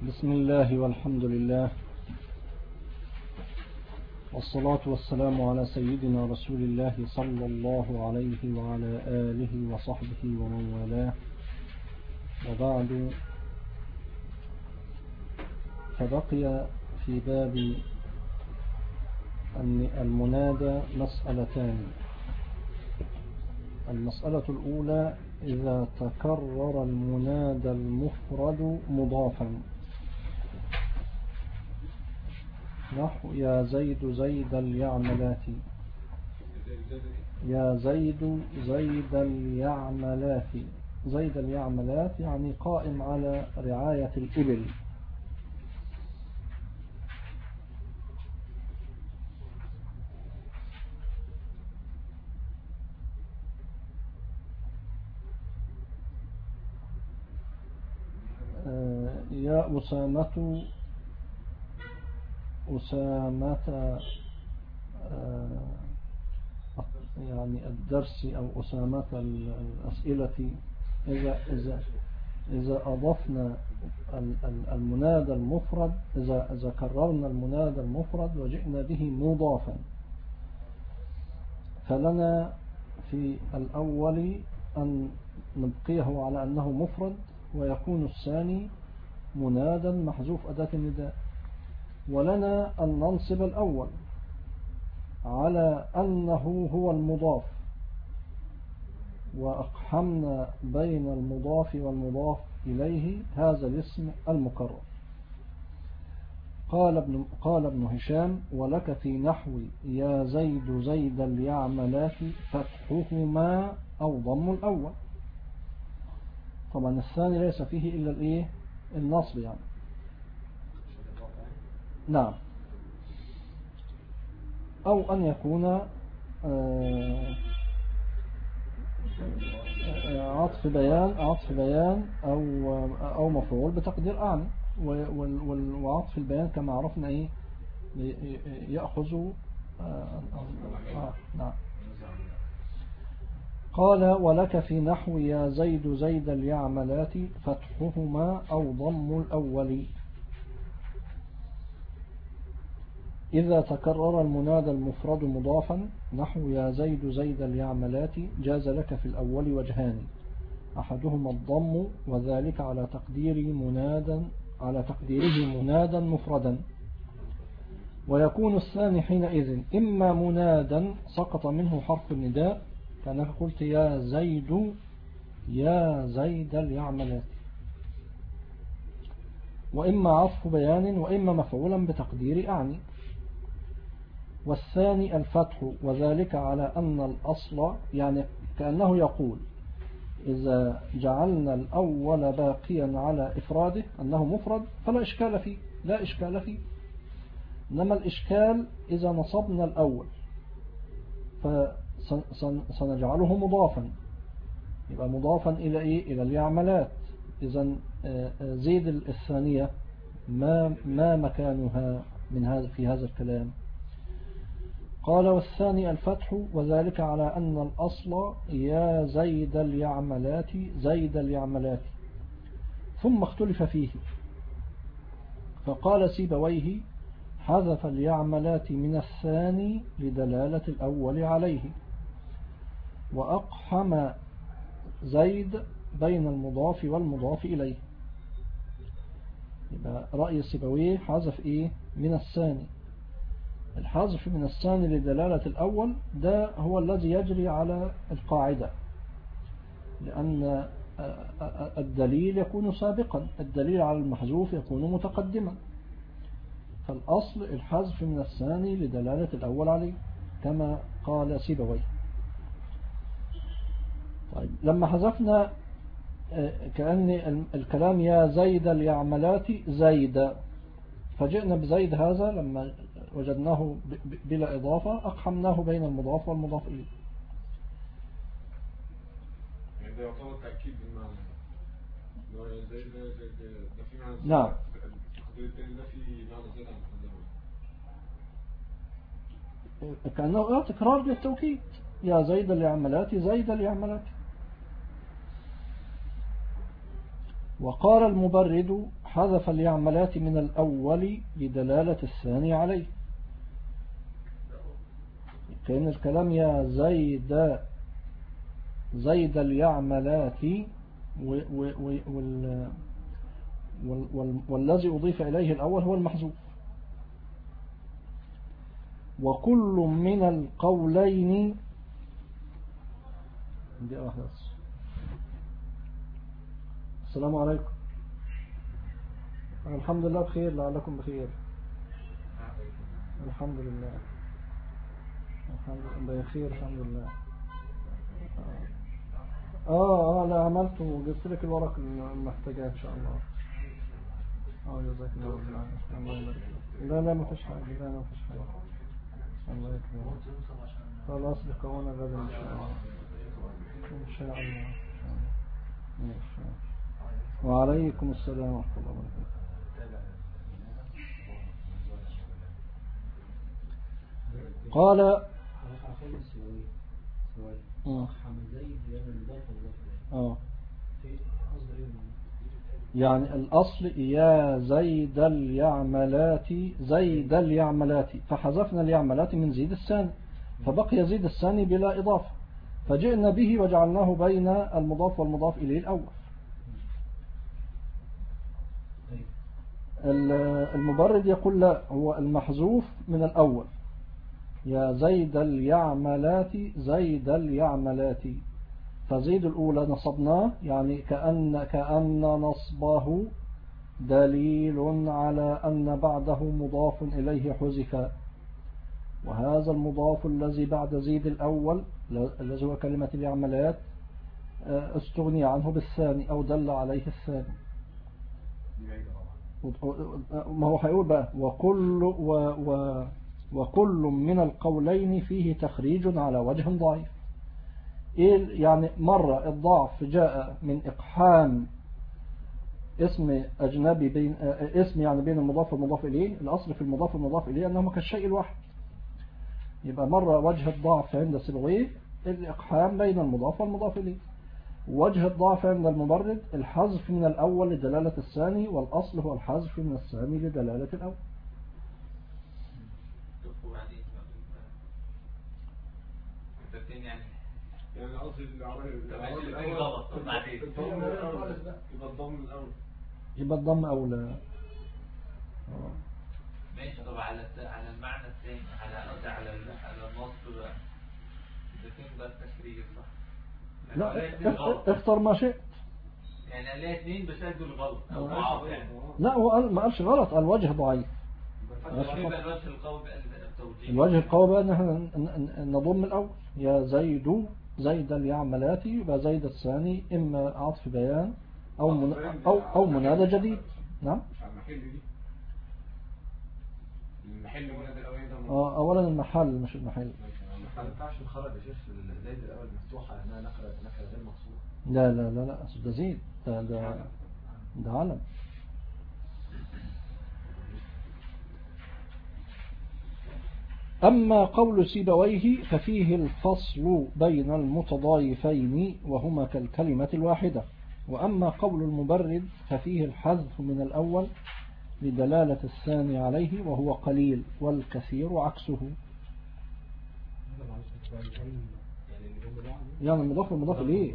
بسم الله والحمد لله والصلاة والسلام على سيدنا رسول الله صلى الله عليه وعلى آله وصحبه ومن والاه، وبعد، فبقي في باب المنادى مسألتان. المسألة الأولى: إذا تكرر المنادى المفرد مضافا، نحو يا زيد زيد اليعملات. يا زيد زيد اليعملات، زيد اليعملات يعني قائم على رعاية الإبل. يا أسامة يعني الدرس أو أسامة الأسئلة. إذا أضفنا المنادى المفرد، إذا كررنا المنادى المفرد وجئنا به مضافا، فلنا في الأول أن نبقيه على أنه مفرد، ويكون الثاني منادا محذوف أداة النداء، ولنا أن ننصب الأول على أنه هو المضاف، وأقحمنا بين المضاف والمضاف إليه هذا الاسم المكرر. قال ابن هشام: ولك في نحو يا زيد زيد اليعملات فتحهما أو ضم الأول. طبعا الثاني ليس فيه إلا النصب يعني. نعم، أو أن يكون عطف بيان أو مفعول بتقدير أعني، وعطف البيان كما عرفنا يأخذ نعم. قال: ولك في نحو يا زيد زيد اليعملات فتحهما أو ضم الأول. إذا تكرر المنادى المفرد مضافا نحو يا زيد زيد اليعملات جاز لك في الأول وجهان: أحدهما الضم، وذلك على تقديره منادا مفردا، ويكون الثاني حينئذ إما منادا سقط منه حرف النداء كأنك قلت يا زيد اليعملات، وإما عطف بيان، وإما مفعولا بتقدير أعني. والثاني الفتح، وذلك على أن الأصل، يعني كأنه يقول: إذا جعلنا الأول باقيا على إفراده أنه مفرد فلا إشكال فيه، لا إشكال فيه. إنما الإشكال إذا نصبنا الأول فسنجعله مضافا، يبقى مضافا إلى اليعملات. إذن زيد الثانية ما مكانها في هذا الكلام؟ قال: والثاني الفتح، وذلك على أن الأصل يا زيد اليعملات ثم اختلف فيه، فقال سيبويه: حذف اليعملات من الثاني لدلالة الأول عليه، وأقحم زيد بين المضاف والمضاف إليه. يبقى رأي سيبويه حذف من الثاني. الحذف من الثاني لدلالة الأول ده هو الذي يجري على القاعدة، لأن الدليل يكون سابقا، الدليل على المحذوف يكون متقدما، فالأصل الحذف من الثاني لدلالة الأول عليه كما قال سيبويه. طيب، لما حذفنا كأن الكلام يا زيد اليعملات زيد، فجئنا بزيد هذا لما وجدناه بلا إضافة أقحمناه بين المضاف والمضاف إليه. يعني ده يعتبر تأكيد بالمعنى، ده في معنى. نعم، ده في معنى زيد عن التقدير، كأنه تكرار للتوكيد: يا زيد اليعملات زيد اليعملات. وقال المبرد: حذف اليعملات من الأول لدلالة الثاني عليه. كأن الكلام يا زيد اليعملات والذي أضيف إليه الأول هو المحذوف. وكل من القولين السلام عليكم. الحمد لله بخير، لعلكم بخير. الحمد لله بخير الحمد لله. لا عملته وجبت لك الورق المحتاجاه ان شاء الله. جزاك الله خير. الله يبارك فيك. لا ما فيش حاجه. لا ما فيش حاجه. الله يكرمك. خلاص لقاؤنا غدا ان شاء الله. ان شاء الله. ماشي. وعليكم السلام ورحمه الله وبركاته. قال يعني الأصل يا زيد اليعملات فحذفنا اليعملات من زيد الثاني فبقي زيد الثاني بلا إضافة فجئنا به وجعلناه بين المضاف والمضاف إليه الأول. المبرد يقول لا، هو المحذوف من الأول يا زيد اليعملات فزيد الأولى نصبناه يعني كأن نصبه دليل على أن بعده مضاف إليه حذف، وهذا المضاف الذي بعد زيد الأول الذي هو كلمة اليعملات استغني عنه بالثاني أو دل عليه الثاني. ما هو هيقول بقى وكل من القولين فيه تخريج على وجه ضعيف. يعني مرة الضعف جاء من إقحام اسم أجنبي بين اسم يعني بين المضاف والمضاف إليه. الأصل في المضاف والمضاف إليه أنهما كالشيء الواحد. يبقى مرة وجه الضعف عند سيبويه الإقحام بين المضاف والمضاف إليه. وجه الضعف عند المبرد الحذف من الأول لدلالة الثاني، والأصل هو الحذف من الثاني لدلالة الأول. يعني قصدي يبقى الضم أولى. ماشي. طب على المعنى الثاني على النصب بقى الاثنين بقى التشريع صح؟ لا اختار ما شئت. يعني الاثنين بسجل الغلط او ضعف يعني. لا هو ما قالش غلط، قال وجه ضعيف. الوجه القوي بقى ان احنا نضم الاول يا زيد اليعملات، يبقى زيد الثاني اما عطف بيان او منادى جديد. نعم. مش على المحل دي. المحل منادى الاولاني ده. اولا المحل مش المحل. ما ينفعش نخرج يا شيخ زيد الاول مفتوحه انها نقله غير مقصوده. لا ده زيد ده علم. أما قول سيبويه ففيه الفصل بين المتضايفين وهما كالكلمة الواحدة. وأما قول المبرد ففيه الحذف من الأول لدلالة الثاني عليه وهو قليل، والكثير عكسه. يعني المضاف والمضاف إليه.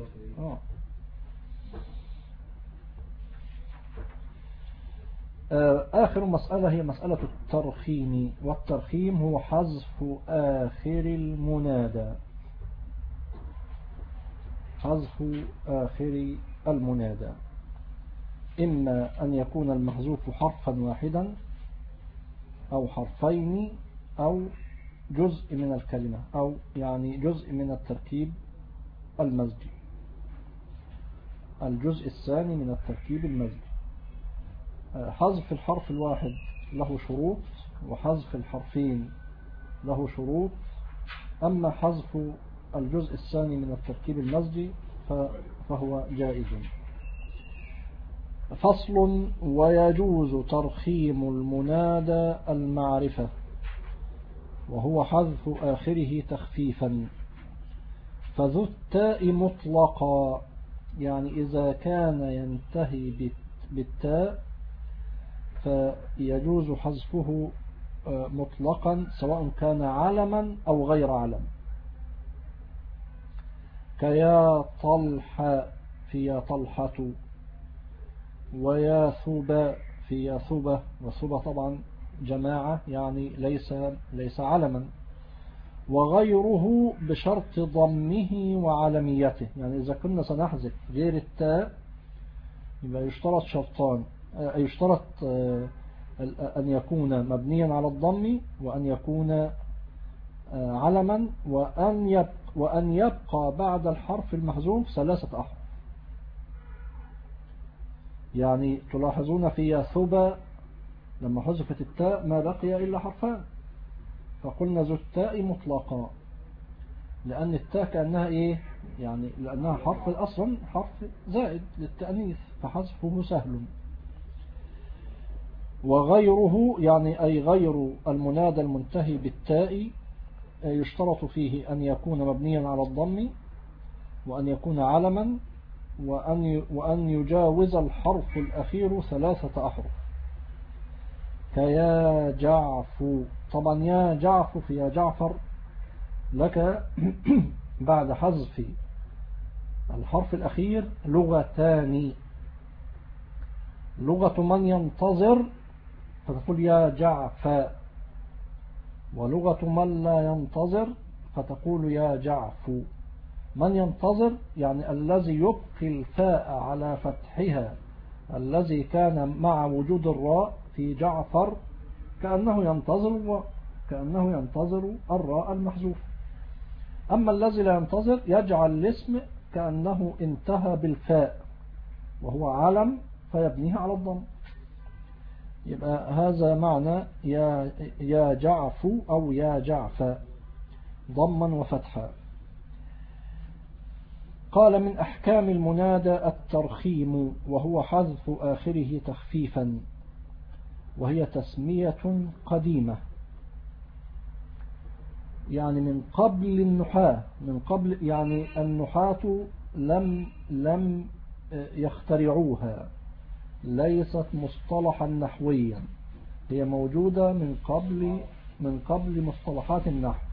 آخر مسألة هي مسألة الترخيم، والترخيم هو حذف آخر المنادى. حذف آخر المنادى إما أن يكون المحذوف حرفا واحدا أو حرفين أو جزء من الكلمة، أو يعني جزء من التركيب المزجي، الجزء الثاني من التركيب المزجي. حذف الحرف الواحد له شروط، وحذف الحرفين له شروط. أما حذف الجزء الثاني من التركيب المزجي فهو جائز. فصل: ويجوز ترخيم المنادى المعرفة، وهو حذف آخره تخفيفا. فذو التاء مطلقا، يعني إذا كان ينتهي بالتاء فيجوز حذفه مطلقا سواء كان علما أو غير علم، كيا طلحة في يا طلحة، ويا ثوب في يا ثوبة، وثوبة طبعا جماعة يعني ليس علما، وغيره بشرط ضمه وعلميته. يعني إذا كنا سنحذف غير التاء يبقى يشترط شرطان، يشترط أن يكون مبنيا على الضم، وأن يكون علما، وأن يبقى بعد الحرف المحذوف 3 أحرف. يعني تلاحظون في يثوب لما حذفت التاء ما بقي إلا حرفان، فقلنا ذو التاء مطلقا، لأن التاء كأنها إيه؟ يعني لأنها حرف أصلا حرف زائد للتأنيث فحذفه سهل. وغيره يعني أي غير المنادى المنتهي بالتاء يشترط فيه أن يكون مبنيا على الضم، وأن يكون علما، وأن يجاوز الحرف الأخير 3 أحرف، كيا جعفو. طبعا يا جعفو في يا جعفر لك بعد حذف الحرف الأخير لغتان: لغة من ينتظر فتقول يا جعفا، ولغة من لا ينتظر فتقول يا جعفو. من ينتظر يعني الذي يبقي الفاء على فتحها، الذي كان مع وجود الراء في جعفر كأنه ينتظر الراء المحذوف. أما الذي لا ينتظر يجعل الاسم كأنه انتهى بالفاء وهو علم فيبنيه على الضم. يبقى هذا معنى يا جعفو أو يا جعفا ضما وفتحا. قال: من أحكام المنادى الترخيم، وهو حذف آخره تخفيفا، وهي تسمية قديمة، يعني من قبل النحاة، من قبل يعني النحاة لم يخترعوها، ليست مصطلحا نحويا، هي موجودة من قبل مصطلحات النحو.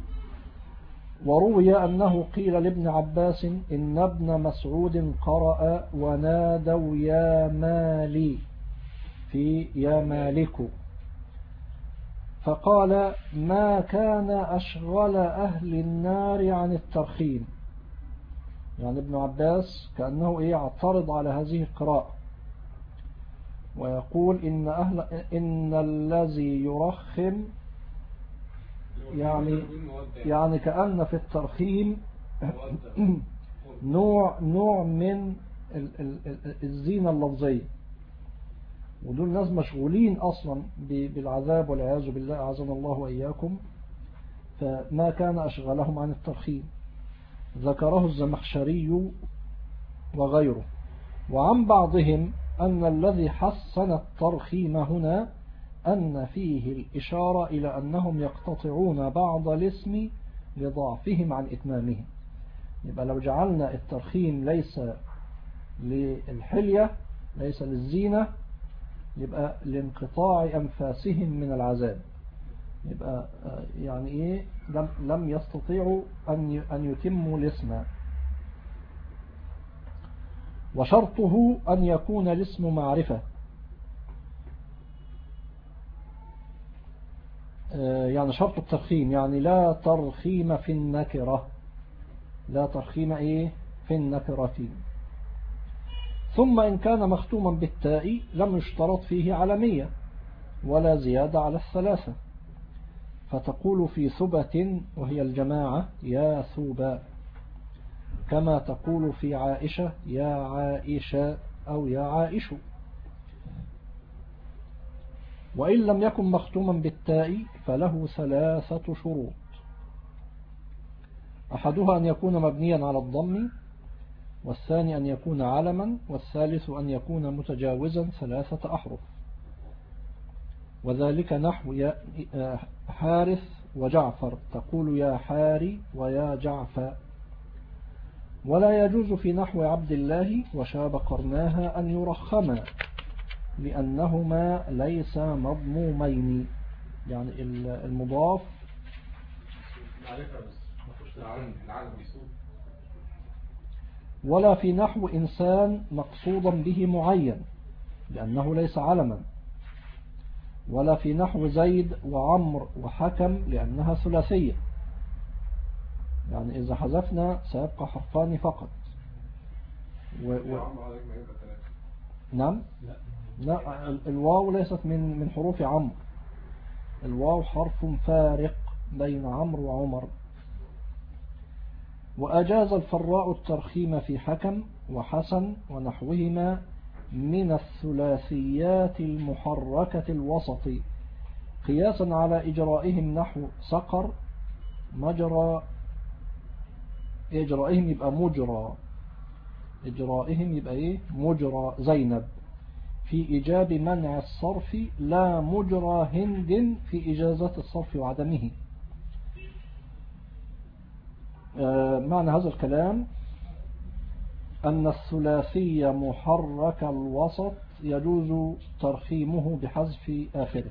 وروي أنه قيل لابن عباس: إن ابن مسعود قرأ ونادوا يا مالي في يا مالك، فقال: ما كان أشغل أهل النار عن الترخيم. يعني ابن عباس كأنه يعترض على هذه القراءة ويقول إن الذي يرخم يعني كأن في الترخيم نوع من الزينة اللفظية، ودول ناس مشغولين أصلا بالعذاب والعياذ بالله، أعاذنا الله وإياكم، فما كان أشغلهم عن الترخيم. ذكره الزمخشري وغيره. وعن بعضهم أن الذي حسن الترخيم هنا أن فيه الإشارة إلى أنهم يقتطعون بعض الاسم لضعفهم عن إتمامه. يبقى لو جعلنا الترخيم ليس للحلية، ليس للزينة، يبقى لانقطاع أنفاسهم من العذاب، يبقى يعني لم يستطيعوا أن يتموا الاسم. وشرطه أن يكون الاسم معرفة، يعني شرط الترخيم يعني لا ترخيم في النكرة، لا ترخيم في النكرة. ثم إن كان مختوما بالتاء لم يشترط فيه علمية ولا زيادة على 3، فتقول في ثبة وهي الجماعة يا ثوبا، كما تقول في عائشة يا عائشة أو يا عائش. وإن لم يكن مختوما بالتاء فله 3 شروط: أحدها أن يكون مبنيا على الضم، والثاني أن يكون علما، والثالث أن يكون متجاوزا 3 أحرف. وذلك نحو يا حارث وجعفر، تقول يا حاري ويا جعفى. ولا يجوز في نحو عبد الله وشاب قرناها أن يرخما، لأنهما ليس مضمومين، يعني المضاف معرفة بس ما فيش العالم بيسوق. ولا في نحو إنسان مقصودا به معين لأنه ليس علما، ولا في نحو زيد وعمر وحكم لأنها ثلاثية، يعني إذا حذفنا سيبقى حرفان فقط. نعم، لا، الواو ليست من حروف عمرو، الواو حرف فارق بين عمرو وعمر. وأجاز الفراء الترخيم في حكم وحسن ونحوهما من الثلاثيات المحركة الوسط قياسا على إجرائهم نحو سقر مجرى، إجرائهم يبقى مجرى، إجرائهم يبقى إيه مجرى زينب في إيجاب منع الصرف لا مجرى هند في إجازة الصرف وعدمه. معنى هذا الكلام أن الثلاثي محرك الوسط يجوز ترخيمه بحذف آخره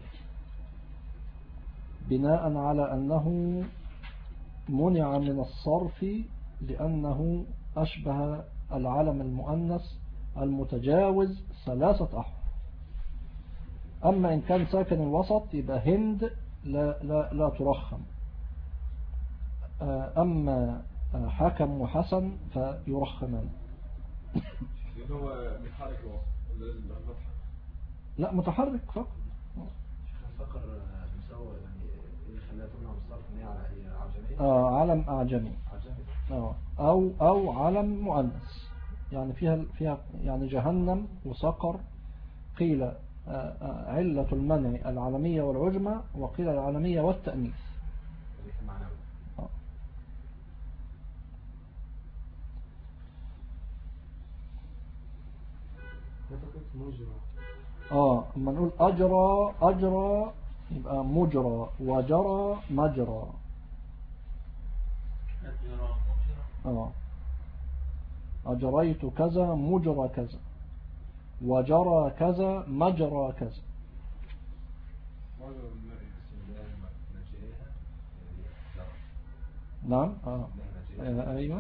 بناء على أنه منع من الصرف لأنه أشبه العلم المؤنث المتجاوز 3 أحرف. أما إن كان ساكن الوسط يبقى هند لا ترخم، أما حكم وحسن فيرخمان. هو متحرك الوسط لازم يبقى فتحة؟ لا، متحرك فقط. فكر مسوى يعني اللي خلاها تمنع من الصرف ان هي عجمية. علم أعجمي. أو علم مؤنث، يعني فيها يعني جهنم وسقر، قيل علة المنع العالمية والعجمة، وقيل العالمية والتأنيث. اما نقول أجرى يبقى مجرى، وجرى مجرى. أجريت كذا مجرى كذا، وجرى كذا مجرى كذا. نعم. أيوة.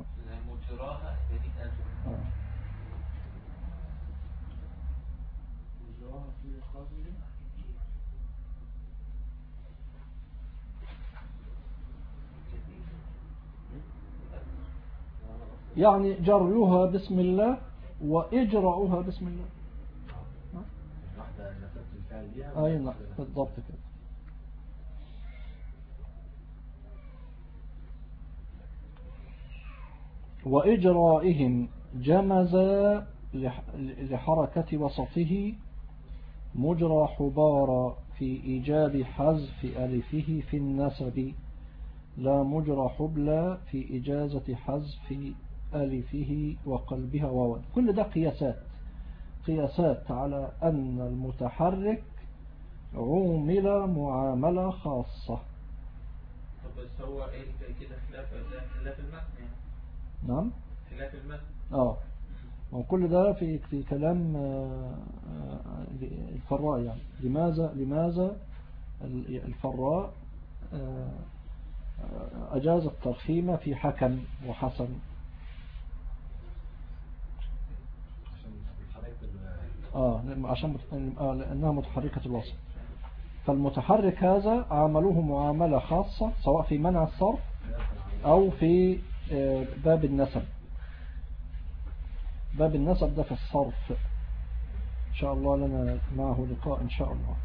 يعني جريها بسم الله وإجرأها بسم الله. أي نعم بالضبط كده. وإجرائهم جمز لحركة وسطه مجرى حبار في إيجاب حذف ألفه في النسب، لا مجرى حبلى في إجازة حذف ألفه وقلبها واو. كل ده قياسات على أن المتحرك عومل معاملة خاصة. طب بس هو ايه كده خلاف المتن يعني؟ نعم، خلاف المتن. وكل ده في كلام الفراء، يعني لماذا الفراء أجاز الترخيم في حكم وحسن. لأنها متحركة الوسط. فالمتحرك هذا عاملوه معاملة خاصة سواء في منع الصرف أو في باب النسب. باب النسب ده في الصرف إن شاء الله لنا معه لقاء إن شاء الله.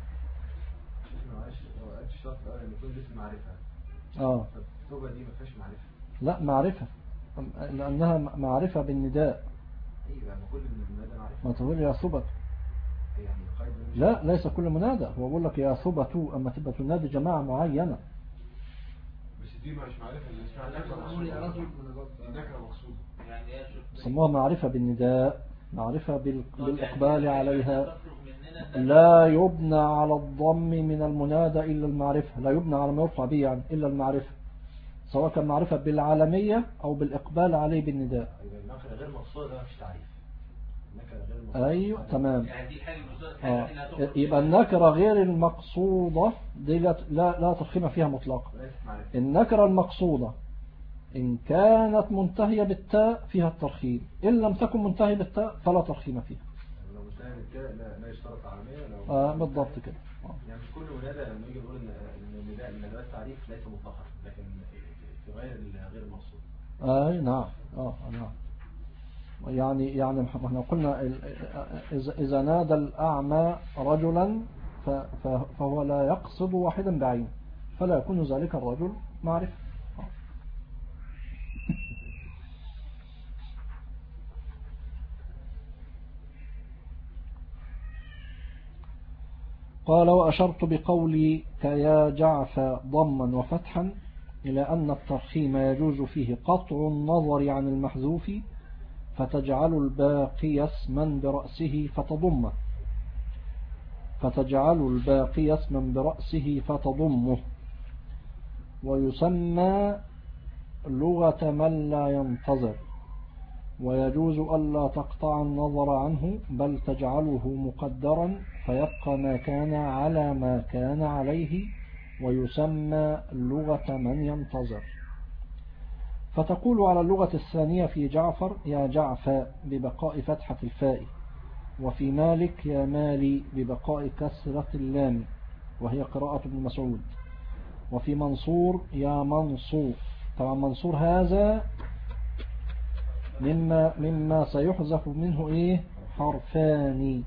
الشرط الأول أن يكون اسم معرفة. فالتوبة دي ما فيهاش معرفة. لا، معرفة لأنها معرفة بالنداء. أيوة، كل المنادى معرفة. ما تقول يا ثبت. يعني لا، ليس كل منادى، هو بقول لك يا ثبتوا، أما تبقى تنادي جماعة معينة. بس دي مش معرفة، اللي اسمها نكرة مقصودة. يعني سموها معرفة بالنداء، معرفة بالإقبال عليها. لا يبنى على الضم من المنادى إلا المعرفة، لا يبنى على ما يرفع به يعني إلا المعرفة، سواء كان معرفة بالعالمية أو بالإقبال عليه بالنداء. النكرة غير مقصودة مش تعريف. النكرة غير أيوة تمام. يعني دي الحاجة يبقى النكرة غير المقصودة دي لا ترخيم فيها مطلقا. النكرة المقصودة إن كانت منتهية بالتاء فيها الترخيم، إن لم تكن منتهية بالتاء فلا ترخيم فيها. لو منتهية بالتاء لا يشترط علامية. بالضبط كده. يعني مش كل ولادة لما يجي نقول إن النداء التعريف ليس مطلقا، لكن في غير المقصود. نعم. نعم. يعني احنا قلنا إذا نادى الأعمى رجلا فهو لا يقصد واحدا بعين، فلا يكون ذلك الرجل معرفة. قال وأشرت بقولي كيا جعفى ضما وفتحا إلى أن الترخيم يجوز فيه قطع النظر عن المحذوف فتجعل الباقي اسما برأسه فتضمه ويسمى لغة من لا ينتظر، ويجوز ألا تقطع النظر عنه بل تجعله مقدرا فيبقى ما كان على ما كان عليه، ويسمى لغة من ينتظر. فتقول على اللغة الثانية في جعفر يا جعفى ببقاء فتحة الفاء، وفي مالك يا مالي ببقاء كسرة اللام وهي قراءة ابن مسعود، وفي منصور يا منصور. طبعا منصور هذا مما سيحذف منه حرفان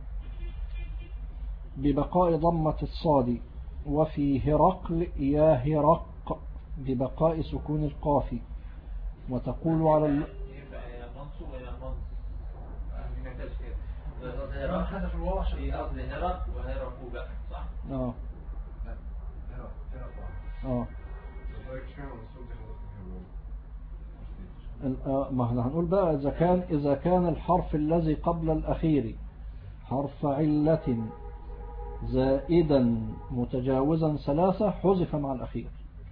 ببقاء ضمة الصاد. وفي هرقل يا هرق ببقاء سكون القاف. وتقول على منصوب إلى منص حذف الواو عشان قصد هرق وهرقوا بقى صح؟ ما احنا هنقول بقى إذا كان الحرف الذي قبل الأخير حرف علة زائدا متجاوزا ثلاثة حذف مع الأخير.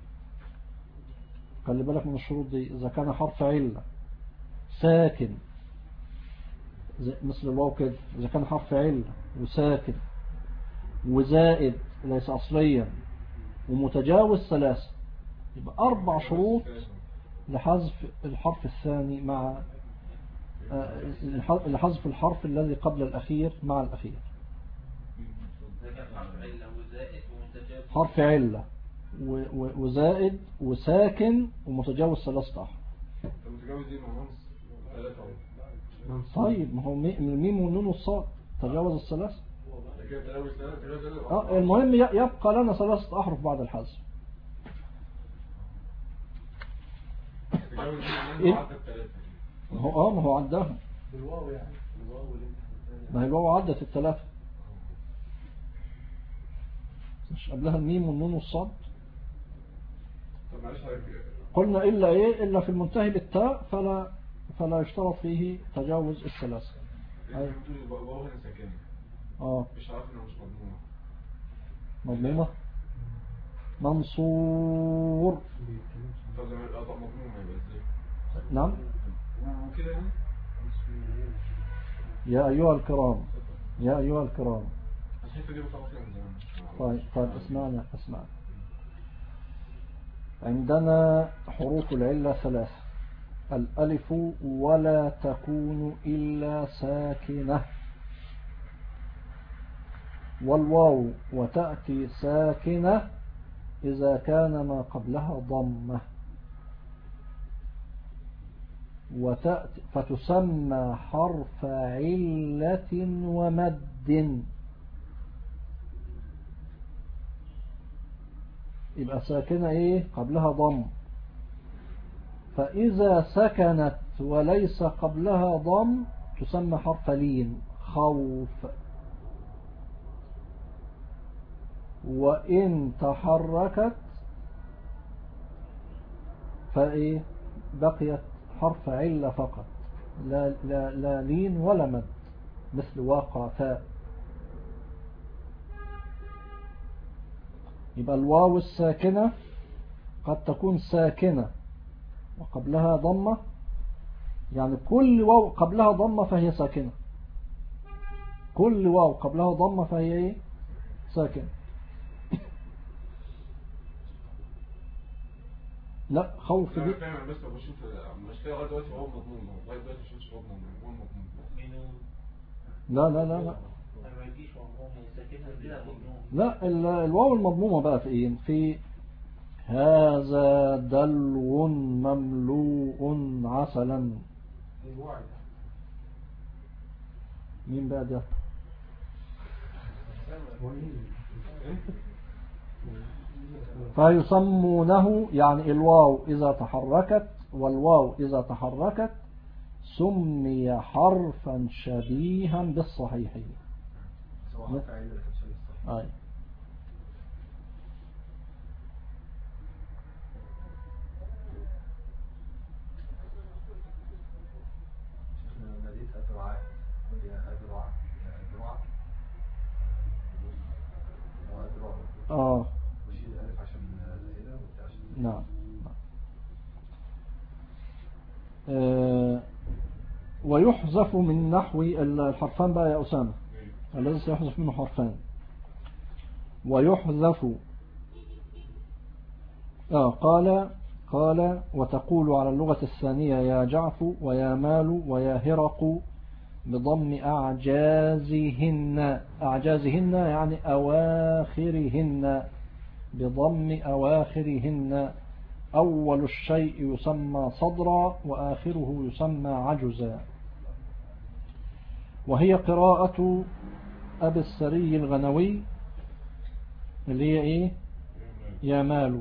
خلي بالك من الشروط دي. إذا كان حرف علة ساكن مثل الواو كده، إذا كان حرف علة وساكن وزائد ليس أصليا ومتجاوز ثلاثة، يبقى 4 شروط لحذف الحرف الثاني مع لحذف الحرف الذي قبل الأخير مع الأخير. حرف علة وزائد وساكن ومتجاوز 3 أحرف. متجاوز ايه مع منص؟ طيب ما هو الميم والنون والصاد تجاوز 3. المهم يبقى لنا 3 أحرف بعد الحذف. ما هو عداهم بالواو يعني ما هي الواو عدت 3 مش قبلها الميم والنون والصاد. قلنا إلا في المنتهي بالتاء فلا يشترط فيه تجاوز 3. الواو هنا ساكنه مش عارف انها مش مضمومه منصور. طب مضمومه يبقى ازاي؟ نعم كده يا أيها الكرام طيب اسمعنا. عندنا حروف العلة 3. الألف ولا تكون إلا ساكنة، والواو وتأتي ساكنة إذا كان ما قبلها ضمة، وتأتي فتسمى حرف علة ومد. يبقى ساكنة قبلها ضم، فإذا سكنت وليس قبلها ضم تسمى حرف لين خوف. وإن تحركت بقيت حرف علة فقط لا لين ولا مد مثل واقع فاء. يبقى الواو الساكنة قد تكون ساكنة وقبلها ضمة، يعني كل واو قبلها ضمة فهي ساكنة، كل واو قبلها ضمة فهي ايه ساكن. لا خوف دي بس بشوف مش لغايه دلوقتي هو مضمون، لغايه دلوقتي ما شفتش هو مضمون. لا لا لا لا لا الواو المضمومة بقى في ايه؟ في هذا دلو مملوء عسلا. مين بقى ده؟ فيسمونه يعني الواو إذا تحركت، والواو إذا تحركت سمي حرفا شبيها بالصحيح. أي نعم. ويحذف من نحو الحرفان بقى يا أسامة، الذي سيحذف منه حرفان. ويحذف قال وتقول على اللغة الثانية يا جعف ويا مال ويا هرق بضم أعجازهن يعني أواخرهن، بضم أواخرهن. أول الشيء يسمى صدرا وآخره يسمى عجزا. وهي قراءة أبي السري الغنوي اللي هي إيه؟ يا مال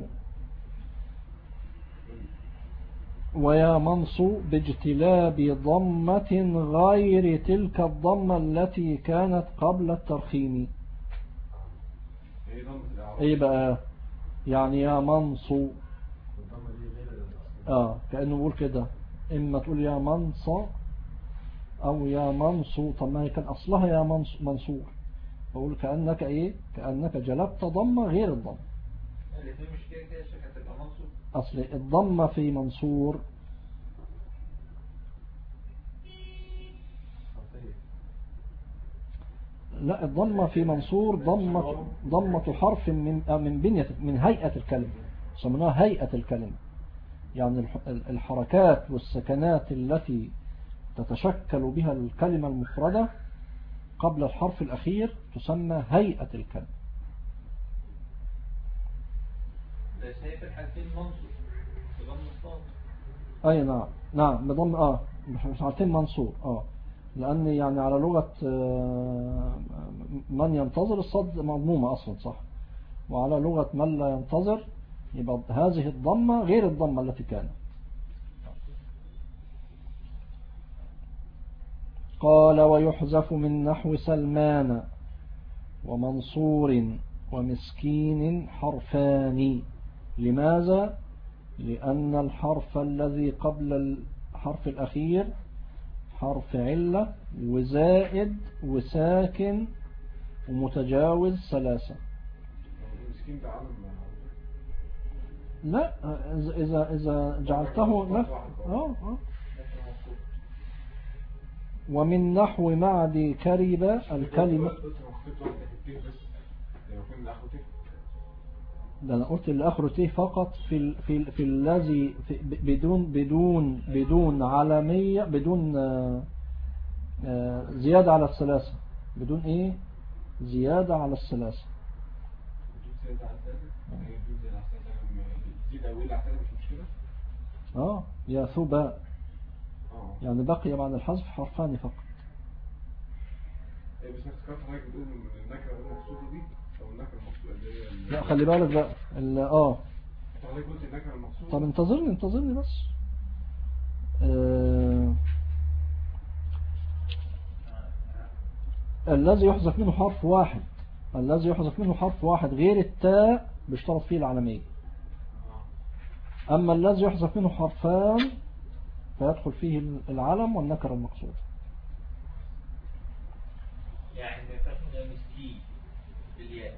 ويا منص باجتلاب ضمة غير تلك الضمة التي كانت قبل الترخيم. ايه بقى يعني يا منص؟ كأنه بقول كده، اما تقول يا منص او يا منصو. طب ما هي كان اصلها يا منصور، بقول كأنك ايه، كأنك جلبت ضمة غير الضمة. الاثنين مش كده كده شكلت تبقى منصوب. اصل الضمة في منصور لا، الضمة في منصور ضمة حرف من بنية من هيئة الكلمة، سمناها هيئة الكلمة، يعني الحركات والسكنات التي تتشكل بها الكلمة المفردة قبل الحرف الأخير تسمى هيئة الكلمة. ده شايف الحالتين منصوب بضم الصاد. أي نعم بضم مش حالتين منصوب لأن يعني على لغة من ينتظر الصاد مضمومة أصلا صح، وعلى لغة من لا ينتظر يبقى هذه الضمة غير الضمة التي كانت. قال ويحذف من نحو سلمان ومنصور ومسكين حرفان. لماذا؟ لأن الحرف الذي قبل الحرف الأخير حرف علة وزائد وساكن ومتجاوز ثلاثة. لا إذا جعلته نفس ومن نحو معدي كرب الكلمة. ده أنا قلت الآخر ت فقط في الذي بدون علامية، بدون زيادة على الثلاثة، بدون ايه زيادة على الثلاثة. يا ثوبا يعني بقي بعد الحذف حرفان فقط. بس نفكرت حضرتك بتقول النكرة المقصودة دي او النكرة المقصودة اللي هي لا خلي بالك بقى حضرتك قلت النكرة المقصودة. طب انتظرني بس. الذي يحذف منه حرف واحد غير التاء بيشترط فيه العلمية. أما الذي يحذف منه حرفان فيدخل فيه العلم والنكرة المقصودة. يعني فتحنا مسكين بالياء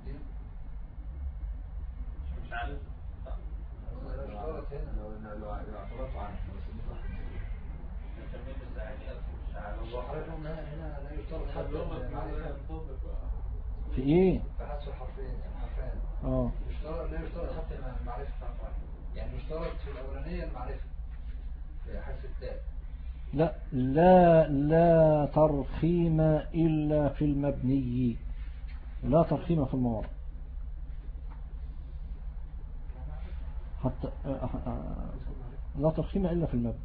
مش عارف لو اعترضت عنه على الله. هنا لا يشترط حتى المعرفة في ايه؟ تحسن حرفين. لا يشترط حتى المعرفة فقط. يعني يشترط في الأولانية المعرفة في حرف التاء. لا ترخيم إلا في المبني، لا ترخيم في المواضع حتى لا ترخيم إلا في المبني.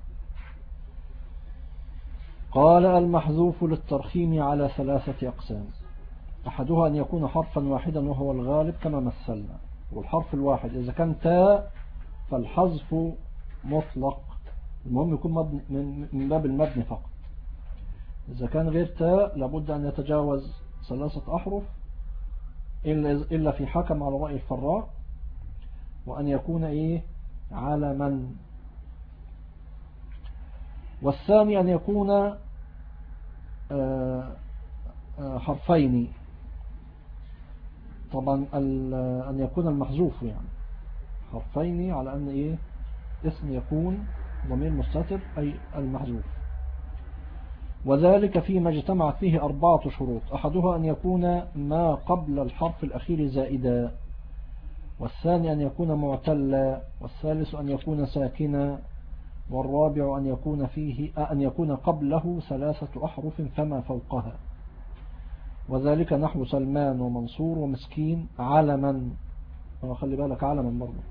قال المحذوف للترخيم على 3 أقسام. أحدها أن يكون حرفا واحدا وهو الغالب كما مثلنا، والحرف الواحد إذا كان تاء فالحذف مطلق، المهم يكون من باب المبني فقط. إذا كان غير تاء لابد أن يتجاوز 3 أحرف إلا في حكم على رأي الفراء، وأن يكون علما. والثاني أن يكون حرفين، طبعا أن يكون المحذوف يعني حرفين على أن اسم يكون ضمير مستتر أي المحذوف. وذلك فيما اجتمعت فيه 4 شروط. أحدها أن يكون ما قبل الحرف الأخير زائدا، والثاني أن يكون معتلا، والثالث أن يكون ساكنا، والرابع أن يكون قبله 3 أحرف فما فوقها. وذلك نحو سلمان ومنصور ومسكين علما. خلي بالك علما برضه.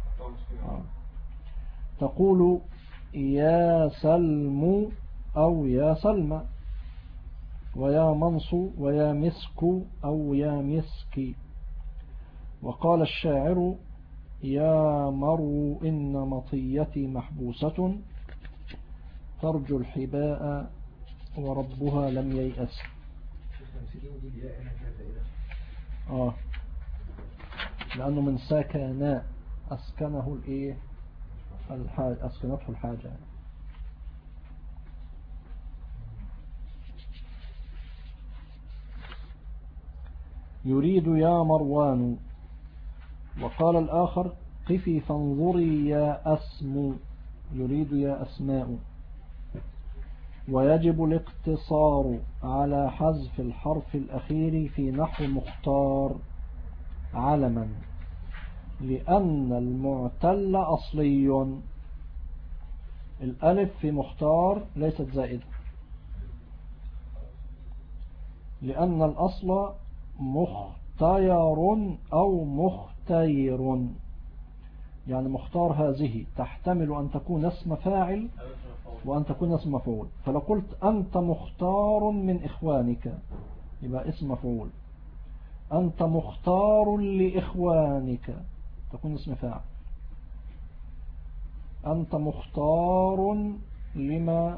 تقول يا سلم أو يا سلمى، ويا منص ويا مسك أو يا مسك. وقال الشاعر يا مرو إن مطيتي محبوسة ترجو الحباء وربها لم ييأس. لأنه من سكن أسكنه أسكنته الحاجة. يريد يا مروان. وقال الآخر قفي فانظري يا أسم، يريد يا أسماء. ويجب الاقتصار على حذف الحرف الأخير في نحو مختار علما، لأن المعتل أصلي. الألف في مختار ليست زائدة، لأن الأصل مختير أو مختير، يعني مختار هذه تحتمل أن تكون اسم فاعل وأن تكون اسم مفعول. فلو قلت أنت مختار من إخوانك يبقى اسم مفعول. أنت مختار لإخوانك تكون اسم فاعل. أنت مختار لما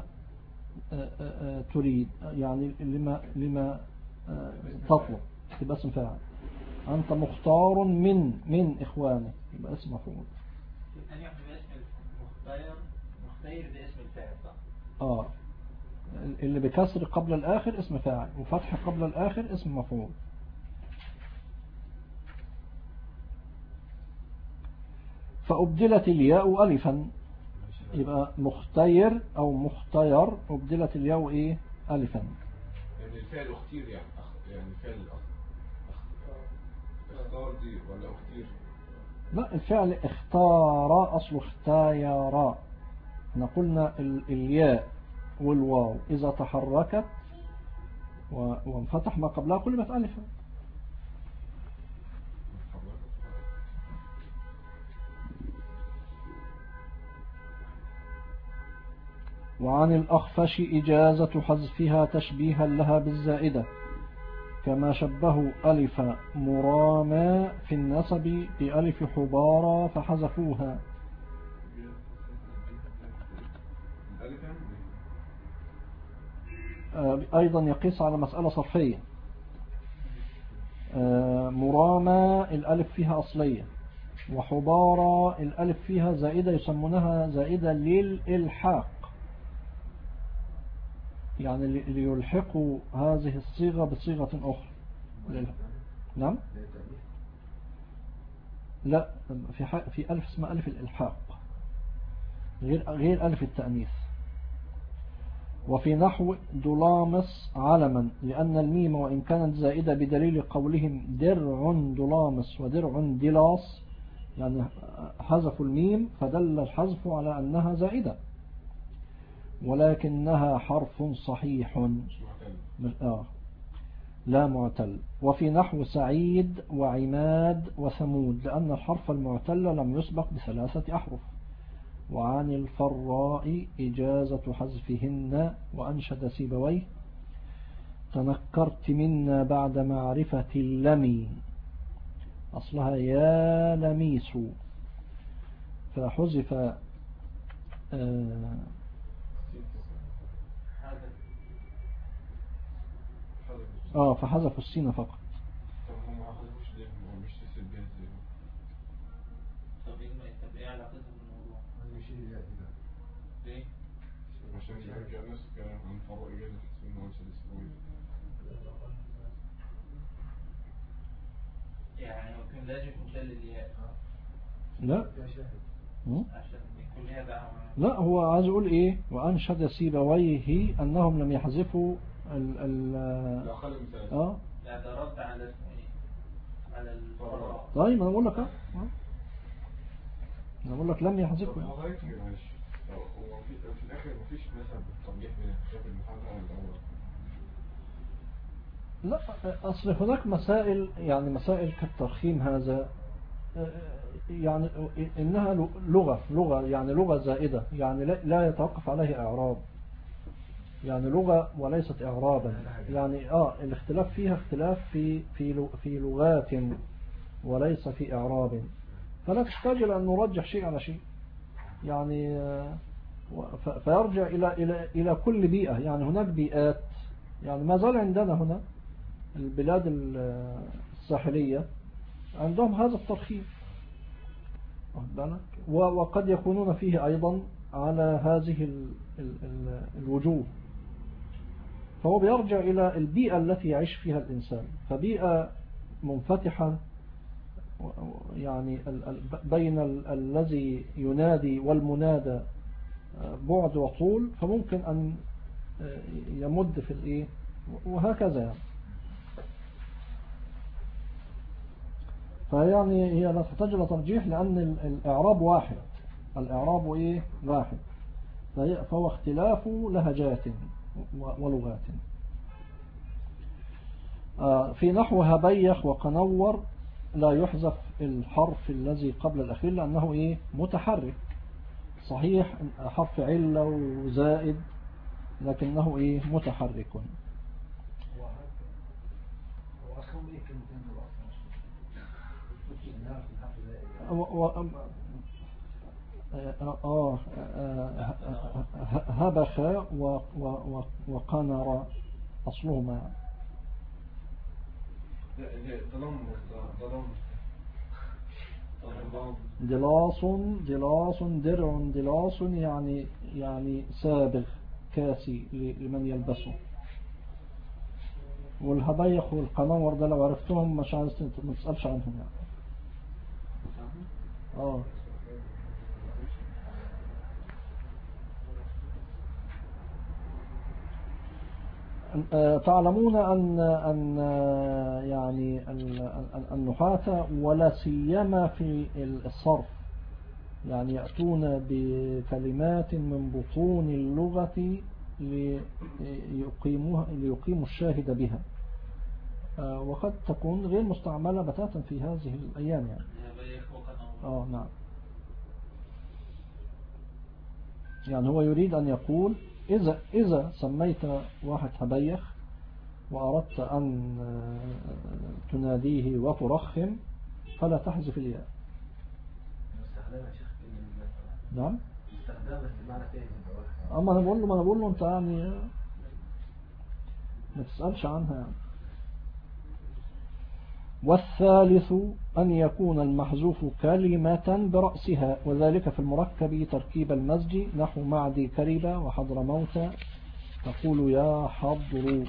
تريد، يعني لما تطلب تبقى اسم فاعل. أنت مختار من إخوانك يبقى اسم مفعول. أن يحمل اسم مختير ده اسم الفاعل صح؟ اللي بكسر قبل الآخر اسم فاعل، وفتح قبل الآخر اسم مفعول. فأبدلت الياء ألفا، يبقى مختير أو مختير أبدلت الياء ألفا. يعني الفعل اختير يعني الفعل اختار دي ولا اختير؟ لا، الفعل اختار أصله اختير. احنا قلنا الياء والواو إذا تحركت وانفتح ما قبلها قلبت ألفا. وعن الأخفش إجازة حذفها تشبيها لها بالزائدة، كما شبهوا ألف مراما في النسب بألف حبارا فحذفوها. أيضا يقيس على مسألة صرفية. مراما الألف فيها أصلية، وحبارا الألف فيها زائدة يسمونها زائدة للإلحاق، يعني ليلحقوا هذه الصيغة بصيغة أخرى. نعم، لا، في ألف اسمها ألف الإلحاق غير ألف التأنيث. وفي نحو دلامس علما، لأن الميم وإن كانت زائدة بدليل قولهم درع دلامس ودرع دلاس، يعني حذفوا الميم فدل الحذف على أنها زائدة، ولكنها حرف صحيح لا معتل. وفي نحو سعيد وعماد وثمود، لأن الحرف المعتل لم يسبق ب3 أحرف. وعن الفراء إجازة حذفهن. وأنشد سيبويه تنكرت منا بعد معرفة اللمي، أصلها يا لميس، فحذف فحذفوا السين فقط. طب ايه علاقتهم بالموضوع؟ ليه؟ عشان يرجع الناس عن فراء إجازة حسبنا وانشد سيبويه. يعني ممكن لازم يكون الياء. لا عشان يكون ليها دعوة. لا، هو عايز يقول ايه؟ وأنشد سيبويه أنهم لم يحذفوا لا خلي مثال. لا ده رد على اسمه ايه؟ على الفراء. طيب انا بقول لك انا بقول لك لم يحذفوا. هو غير معلش، هو في الآخر مفيش مثلا بالترجيح بين الحاجات المحررة والأول. لا، أصل هناك مسائل، يعني مسائل كالترخيم هذا، يعني إنها لغة يعني لغة زائدة، يعني لا يتوقف عليه إعراب، يعني لغة وليست إعرابا، يعني الاختلاف فيها اختلاف في لغات وليس في إعراب، فلا تحتاج إلى أن نرجح شيء على شيء، يعني فيرجع إلى كل بيئة. يعني هناك بيئات، يعني ما زال عندنا هنا البلاد الساحلية عندهم هذا الترخيم، وقد يكونون فيه أيضا على هذه الوجوه، فهو بيرجع إلى البيئة التي يعيش فيها الإنسان. فبيئة منفتحة، يعني بين الذي ينادي والمنادى بعد وطول، فممكن أن يمد في الإيه، وهكذا يعني. فيعني هي لا تحتاج إلى ترجيح، لأن الإعراب واحد، الإعراب إيه واحد، فهو اختلاف لهجات ولغات. في نحو هبيخ وقنور لا يحذف الحرف الذي قبل الأخير، لأنه إيه متحرك، صحيح حرف علة وزائد، لكنه إيه متحرك. هبخ وقنر أصلهما. دلاس درع دلاس، يعني سابغ كاسي لمن يلبسه. والهبيخ والقنور ده لو عرفتهم مش عايز ما تسألش عنهم يعني. تعلمون أن يعني النحاة ولا سيما في الصرف يعني يأتون بكلمات من بطون اللغة ليقيموا الشاهد بها، وقد تكون غير مستعملة بتاتا في هذه الأيام يعني. نعم. يعني هو يريد أن يقول إذا سميت واحد هبيخ وأردت أن تناديه وترخم فلا تحذف الياء. نعم. أما أنا بقول له أنت يعني ما تسألش عنها يعني. والثالث أن يكون المحذوف كلمة برأسها، وذلك في المركب تركيب المزج، نحو معدي كربة وحضر موتى تقول يا حضر.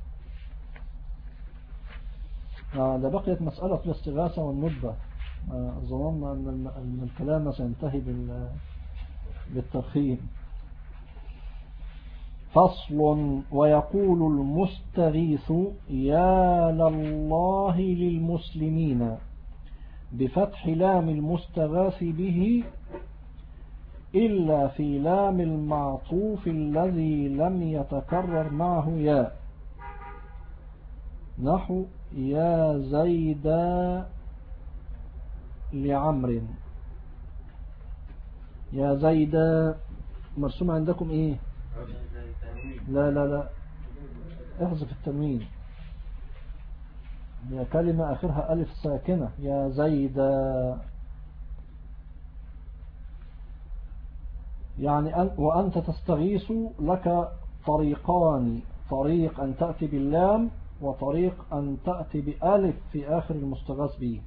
ده بقيت مسألة الاستغاثة والندبة. ظننا أن الكلام سينتهي بالترخيم. فصل. ويقول المستغيث يا لله للمسلمين بفتح لام المستغاث به إلا في لام المعطوف الذي لم يتكرر معه يا، نحو يا زيد لعمر. يا زيد مرسوم عندكم ايه؟ لا لا لا، احذف التنوين، هي كلمة آخرها ألف ساكنة. يا زيد يعني وأنت تستغيث لك طريقان، طريق أن تأتي باللام وطريق أن تأتي بألف في آخر المستغاث به.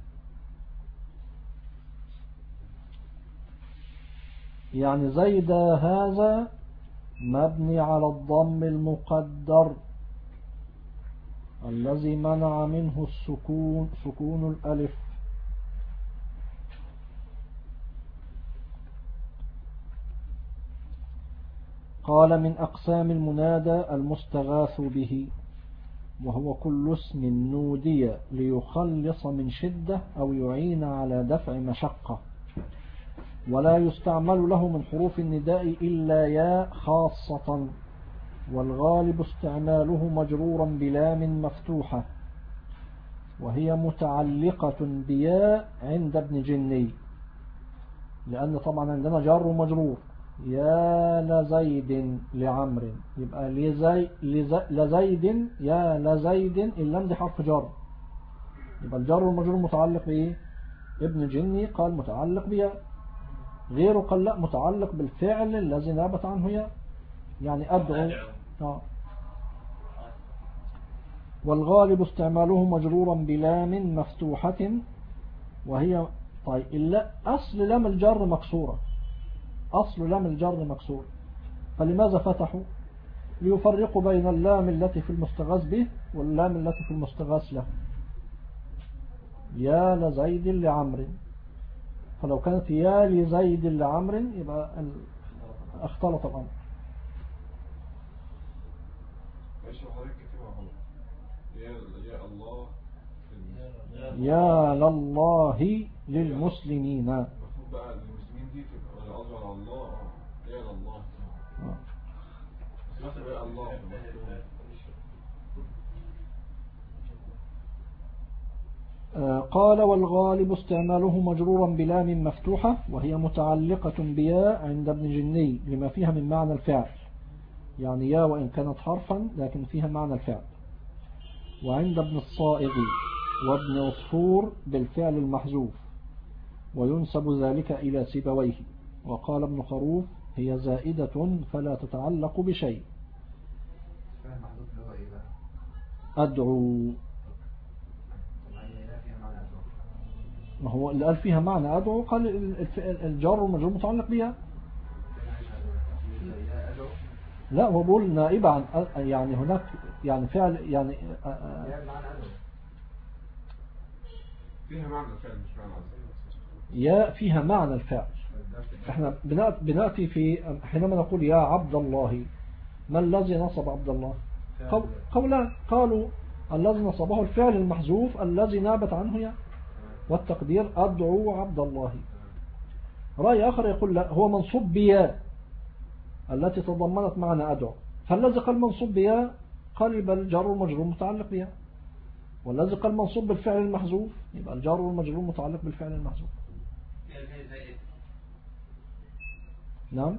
يعني زيد هذا مبني على الضم المقدر الذي منع منه السكون، سكون الألف. قال من أقسام المنادى المستغاث به، وهو كل اسم نودي ليخلص من شدة أو يعين على دفع مشقة، ولا يستعمل له من حروف النداء إلا يا خاصة، والغالب استعماله مجرورا بلام مفتوحة، وهي متعلقة بيا عند ابن جني، لأن طبعا عندنا جر ومجرور. يا لزيد لعمر، يبقى لزيد يا لزيد اللام دي حرف جر، يبقى الجر والمجرور متعلق بإيه؟ ابن جني قال متعلق بيا، غيره قال لا متعلق بالفعل الذي نابت عنه يا، يعني أدعو. والغالب استعماله مجرورا بلام مفتوحة، وهي طيب أصل لام الجر مكسورة، أصل لام الجر مكسور، فلماذا فتحوا؟ ليفرقوا بين اللام التي في المستغاث به واللام التي في المستغاث له. يا لزيد لعمر، فلو كانت يا لزيد لعمر يبقى اختلط الأمر. يا لله للمسلمين، المفروض بقى المسلمين دي تبقى أظهر الله يا لله يا الله. قال والغالب استعماله مجرورا بلام مفتوحة، وهي متعلقة بيا عند ابن جني لما فيها من معنى الفعل، يعني يا وإن كانت حرفا لكن فيها معنى الفعل، وعند ابن الصائغ وابن عصفور بالفعل المحذوف، وينسب ذلك إلى سيبويه. وقال ابن خروف هي زائدة فلا تتعلق بشيء. أدعو، ما هو اللي قال فيها معنى أدعو قال الجار والمجرور متعلق بها. لا هو بقول نائبة عن، يعني هناك يعني فعل يعني فيها معنى الفعل مش معنى يا فيها معنى الفعل. احنا بنأتي في حينما نقول يا عبد الله، ما الذي نصب عبد الله؟ قولان، قالوا الذي نصبه الفعل المحذوف الذي نابت عنه يا، والتقدير أدعو عبد الله. رأي آخر يقول لا هو منصوب بيا التي تضمنت معنى أدعو، فالذي قال منصوب بيا قال يبقى الجار والمجرور متعلق بيا، والذي قال منصوب بالفعل المحذوف يبقى الجار والمجرور متعلق بالفعل المحذوف. نعم.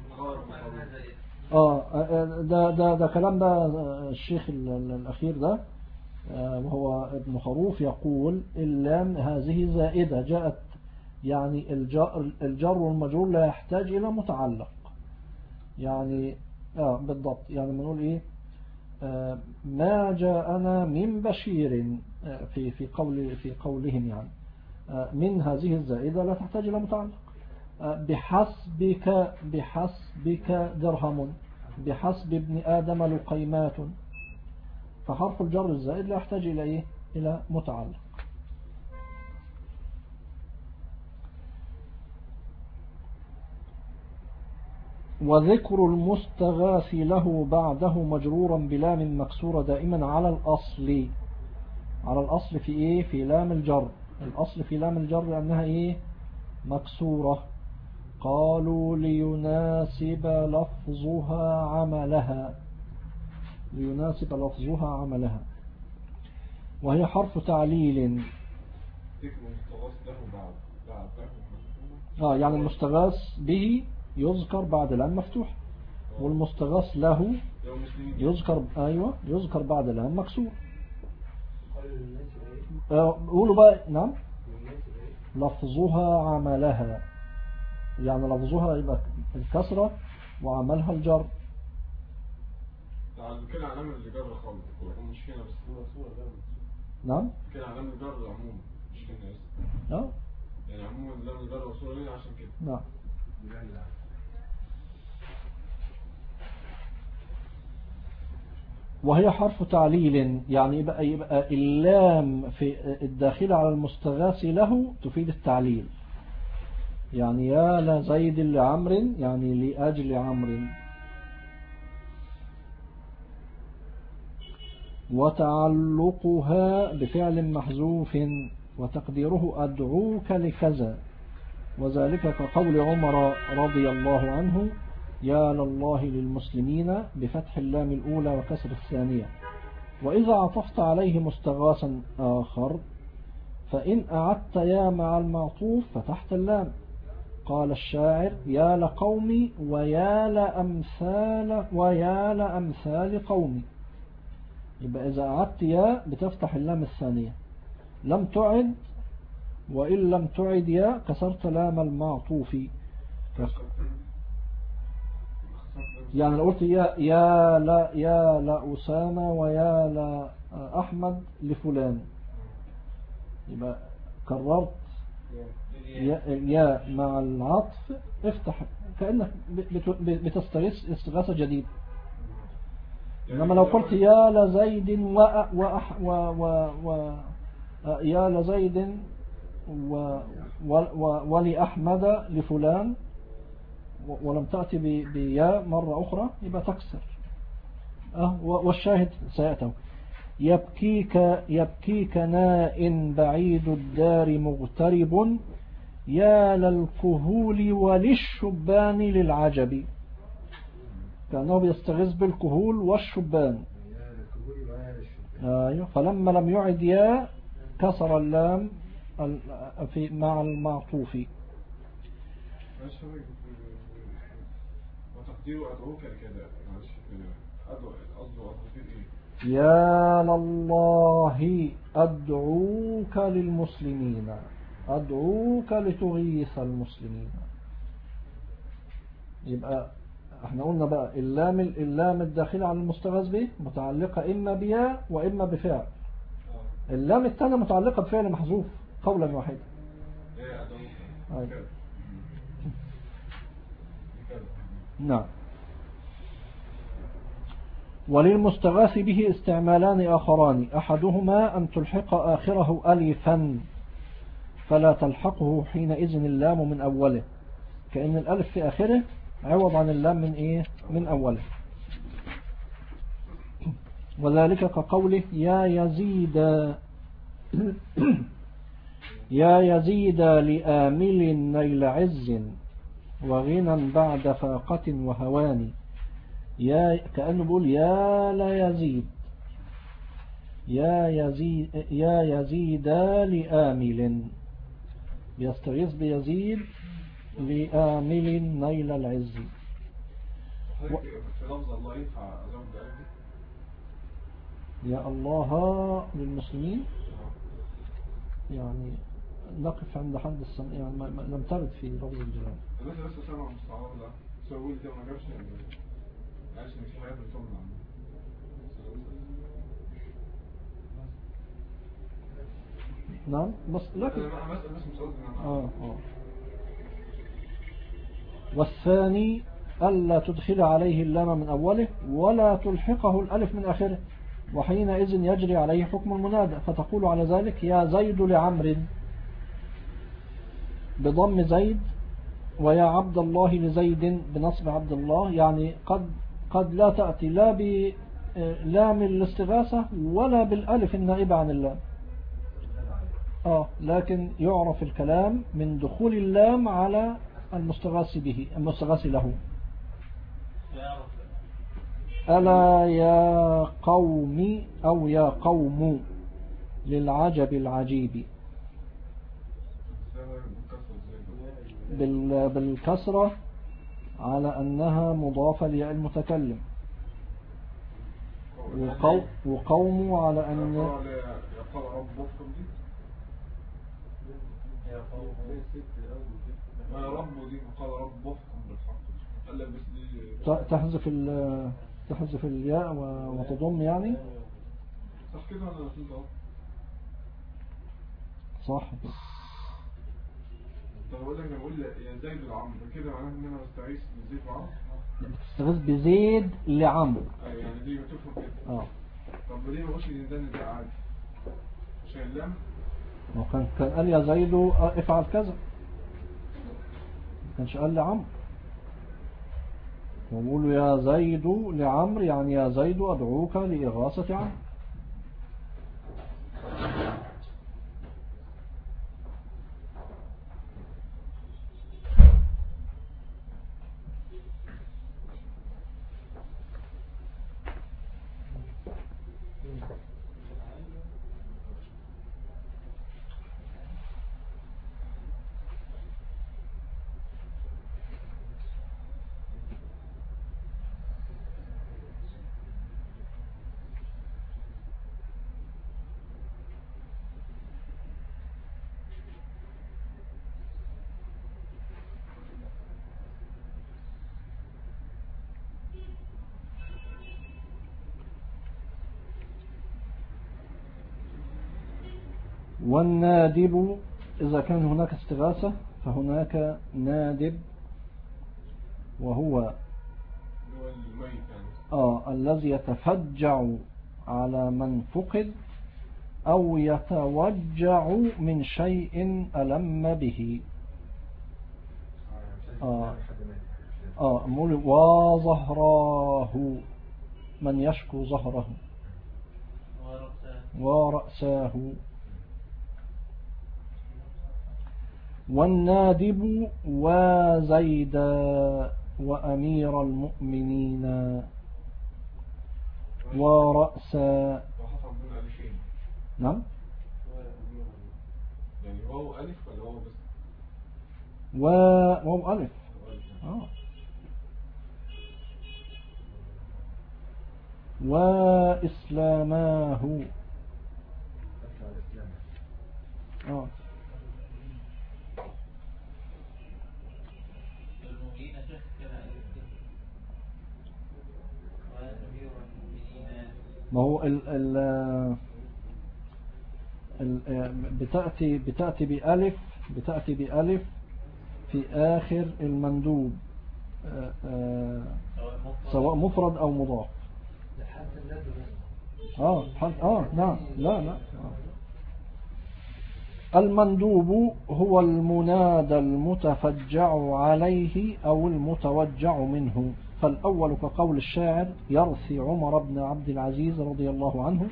ده كلام ده الشيخ الأخير ده، وهو ابن خروف يقول اللام هذه زائدة جاءت، يعني الجر والمجرور لا يحتاج إلى متعلق، يعني بالضبط، يعني بنقول إيه ما جاءنا من بشير في قولهم، يعني من هذه الزائدة لا تحتاج إلى متعلق. بحسبك درهم، بحسب ابن آدم لقيمات، فحرف الجر الزائد لا يحتاج إلى إيه؟ إلى متعلق. وذكر المستغاث له بعده مجرورا بلام مكسورة دائما على الأصل. على الأصل في إيه؟ في لام الجر. الأصل في لام الجر لأنها إيه؟ مكسورة. قالوا ليناسب لفظها عملها. ليناسب لفظها عملها. وهي حرف تعليل. ذكر المستغاث له بعد يعني المستغاث به يذكر بعد لام مفتوح، والمستغاث له يذكر يذكر بعد لام مكسور. قولوا بقى. نعم. لفظها عملها، يعني لفظها يبقى الكسرة وعملها الجر. كده علامة الجر خالص مش هنا بس. نعم. كده علامة الجر عموما مش هنا بس. يعني عموما علامة الجر وصورة ليه عشان كده. نعم. وهي حرف تعليل، يعني يبقى اللام في الداخل على المستغاث له تفيد التعليل. يعني يا لزيد لعمر، يعني لأجل عمرو. وتعلقها بفعل محذوف وتقديره أدعوك لكذا، وذلك كقول عمر رضي الله عنه يا لله للمسلمين بفتح اللام الأولى وكسر الثانية. وإذا عطفت عليه مستغاثا آخر فإن أعدت يا مع المعطوف فتحت اللام. قال الشاعر يا لقومي ويا لأمثال قومي. يبقى إذا أعدت يا بتفتح اللام الثانية. لم تعد، وإن لم تعد يا كسرت لام المعطوف. يعني لو قلت يا لا أسامة ويا لا أحمد لفلان، يبقى كررت يا مع العطف افتح كأنك بتستغيث استغاثة جديدة. إنما لو قلت يا لزيد يا لزيد ولأحمد لفلان ولم تأتي بيا مرة أخرى يبقى تكسر. والشاهد سيأتي يبكيك ناء بعيد الدار مغترب يا للكهول وللشبان للعجب. كأنه بيستغيث بالكهول والشبان. فلما لم يعد يا كسر اللام مع المعطوف. وتقديره أدعوك لكذا. يا لله أدعوك للمسلمين، أدعوك لتغيث المسلمين. يبقى احنا قلنا بقى اللام الداخلة على المستغاث به متعلقة إما بيا وإما بفعل. اللام الثانية متعلقة بفعل محذوف قولا واحدا. نعم. وللمستغاث به استعمالان آخران، أحدهما أن تلحق آخره ألفا فلا تلحقه حينئذ اللام من أوله، كأن الألف في آخره عوض عن اللام من إيه؟ من أوله. وذلك كقوله يا يزيد لآمل نيل عز وغنى بعد فاقة وهوان. كأنه بيقول يا لا يزيد، يا يزيد لآمل، بيستغيث بيزيد لآمل نيل العز. في لفظ الله ينفع أزود بقلبي؟ يا الله للمسلمين يعني نقف عند حد السمع، يعني لم ترد في لفظ الجلال. لسه سامع مستعار ده سوي لي كده ما جابش يعني في حاجات بتطمن عنه. نعم بس لكن والثاني ألا تدخل عليه اللام من أوله ولا تلحقه الألف من آخره، وحينئذ يجري عليه حكم المنادى، فتقول على ذلك يا زيد لعمر بضم زيد ويا عبد الله لزيد بنصب عبد الله، يعني قد لا تأتي لا بلام الاستغاثة ولا بالألف النائبة عن اللام، لكن يعرف الكلام من دخول اللام على المستغاث به، المستغاث له. ألا يا قوم أو يا قوم للعجب العجيب، بالكسرة على أنها مضافة لياء المتكلم، وقوم على أن تحذف الياء وتضم، يعني صح كده ولا نسيت؟ صح كده. طب اقول لك، انا بقول يا زيد العمرو كده معناه ان انا بستعيذ بزيد وعمرو، بتستغيث بزيد لعمرو. يعني دي بتفهم كده. طب ليه ما قلتش ان ده نداء عادي عشان اللام؟ كان قال يا زيد افعل كذا، ما كانش قال لعمرو. وقولوا يا زيد لعمرو، يعني يا زيد أدعوك لإغاثة عمرو. والنادب إذا كان هناك استغاثة فهناك نادب، وهو الذي يتفجع على من فقد أو يتوجع من شيء ألم به. وظهراه، من يشكو ظهره، ورأساه. والنادب وزيدا وأمير المؤمنين ورأسا. نعم، يعني واو ألف ولا واو بس؟ واو ألف. وإسلاماه. ما هو بتأتي بألف في آخر المندوب، سواء مفرد أو مضاف. نعم، لا. المندوب هو المنادى المتفجع عليه أو المتوجع منه، فالأول كقول الشاعر: يرثي عمر بن عبد العزيز رضي الله عنه: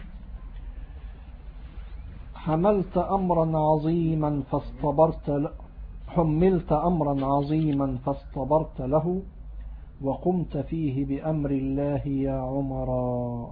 حملت أمرا عظيما فاصطبرت له وقمت فيه بأمر الله يا عمر.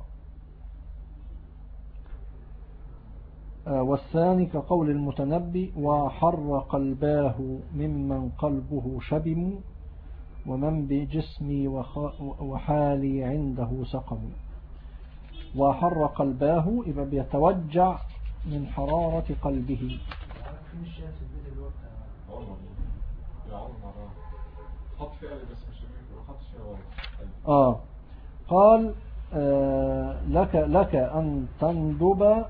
والثاني كقول المتنبي: وحر قلباه ممن قلبه شبم ومن بجسمي وحالي عنده سقم. وحر قلباه يبقى بيتوجع من حرارة قلبه. قال لك أن تندب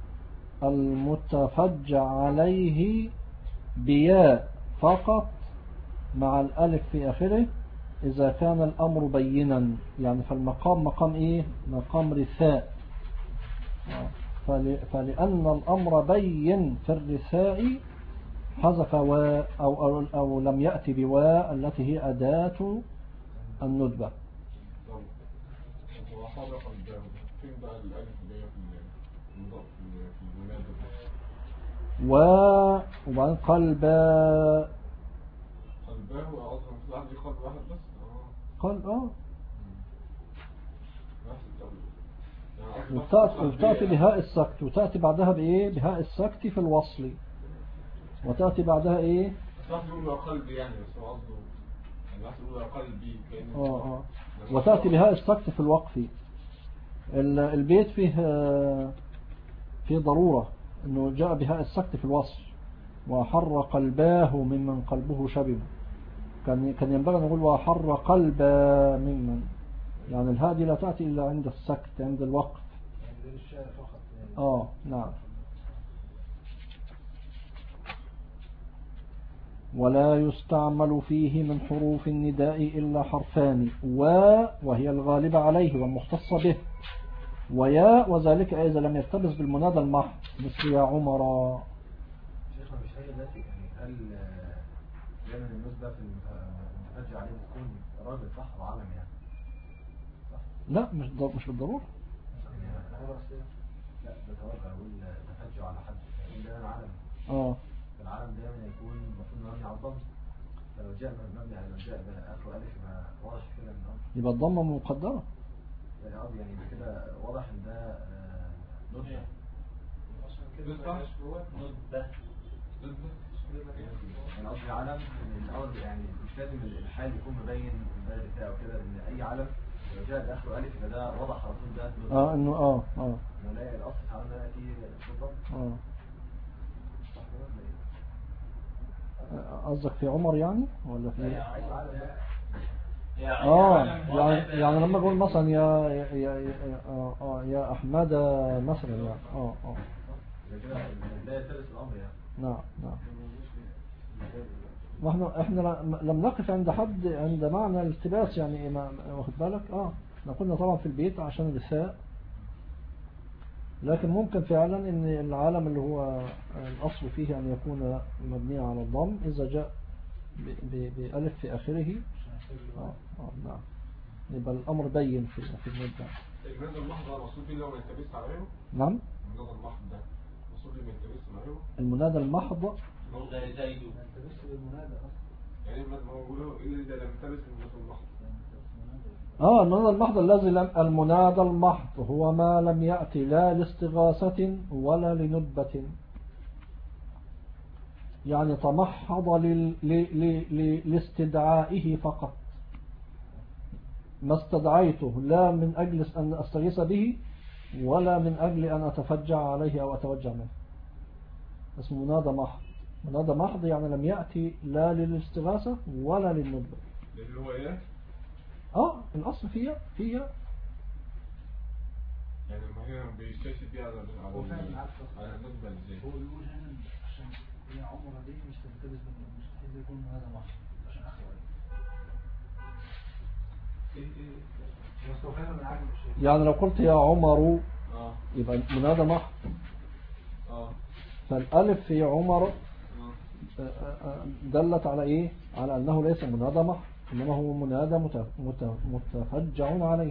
المتفجع عليه بياء فقط مع الألف في آخره إذا كان الأمر بينا، يعني فالمقام مقام إيه؟ مقام رثاء. فلأن الأمر بين في الرثاء حذف و أو لم يأتي بواء التي هي أداة الندبة. هو حاضر قلبه فين بقى الألف اللي هي في المنادى وبعدين قلبا قلبه أصلا في العهد قلب واحد بس قلب نفس التوجيه وتأتي بهاء السكت وتأتي بعدها بإيه بهاء السكت في الوصل وتأتي بعدها إيه بس واحد يقول قلبي يعني بس هو قصده يعني واحد يقول قلبي كأنه وتأتي بهاء السكت في الوقف. البيت فيه ضرورة أنه جاء بهاء السكت في الوصل وحر قلباه ممن قلبه شبب. كان ينبغي أن نقول وحر قلب ممن، يعني الهاء دي لا تأتي إلا عند السكت عند الوقف يعني للشعر فقط. نعم. ولا يستعمل فيه من حروف النداء إلا حرفان وهي الغالبة عليه والمختص به ويا وذلك إذا لم يلتبس بالمنادى المحض مثل يا عمر. شيخنا مش هي التي يعني هل دايما النسبة في المتفجع عليه بتكون راجل صح وعالم يعني صح؟ لا مش بالضرورة. لا بتوقع أقول تفجع على حد يعني دايما عالم. العالم دايما يكون المفروض مبني على الضم. لو جاء مبني على جاء بآخر ألف ما واضح كده إن يبقى الضمة مقدرة. يعني كده واضح إن ده نطفة. أنا قصدي علم الأول يعني مش لازم الحال يكون مبين البلد بتاعه كده لأن أي علم لو جاء بآخر ألف يبقى ده واضح على طول ده نطفة. إنه نلاقي الأصل في علم ده يأتي بالضبط. قصدك في عمر يعني ولا في يعني لما اقول مثلا يا احمد مثلا يعني لا يلتبس الامر يعني. نعم. واحنا لم نقف عند حد عند معنى الالتباس يعني واخد بالك احنا كنا طبعا في البيت عشان الرثاء، لكن ممكن فعلا ان العالم اللي هو الاصل فيه ان يكون مبني على الضم اذا جاء بألف في اخره نعم يبقى الامر بين في المبدأ. المنادى المحض ده المقصود بيه لو ما يلتبس على غيره. نعم المنادى المحض ده المقصود بيه ما يلتبس على غيره. المنادى المحض زيد ما يلتبس بالمنادى اصلا يعني ما هو بيقولوا الا اذا لم يلتبس المنادى المحض. المنادى المحض المنادى المحض هو ما لم يأتي لا لاستغاثة ولا لندبة، يعني تمحض لاستدعائه فقط، ما استدعيته لا من أجل أن أستغيث به ولا من أجل أن أتفجع عليه أو أتوجع منه. اسمه منادى محض. منادى محض يعني لم يأتي لا للاستغاثة ولا للندبة. اللي هو ايه؟ الأصل فيها يعني ما هي بيستشهد بيها على الندبة ازاي؟ هو بيقول هنا عشان هي عمره دي مش تلتبس مستحيل يكون هذا محض عشان اخوه مستوفينا من عجل الشيء. يعني لو قلت يا عمر يبقى منادى محض. فالألف في عمر دلت على ايه؟ على أنه ليس منادى محض إنما هو منادى متفجع عليه.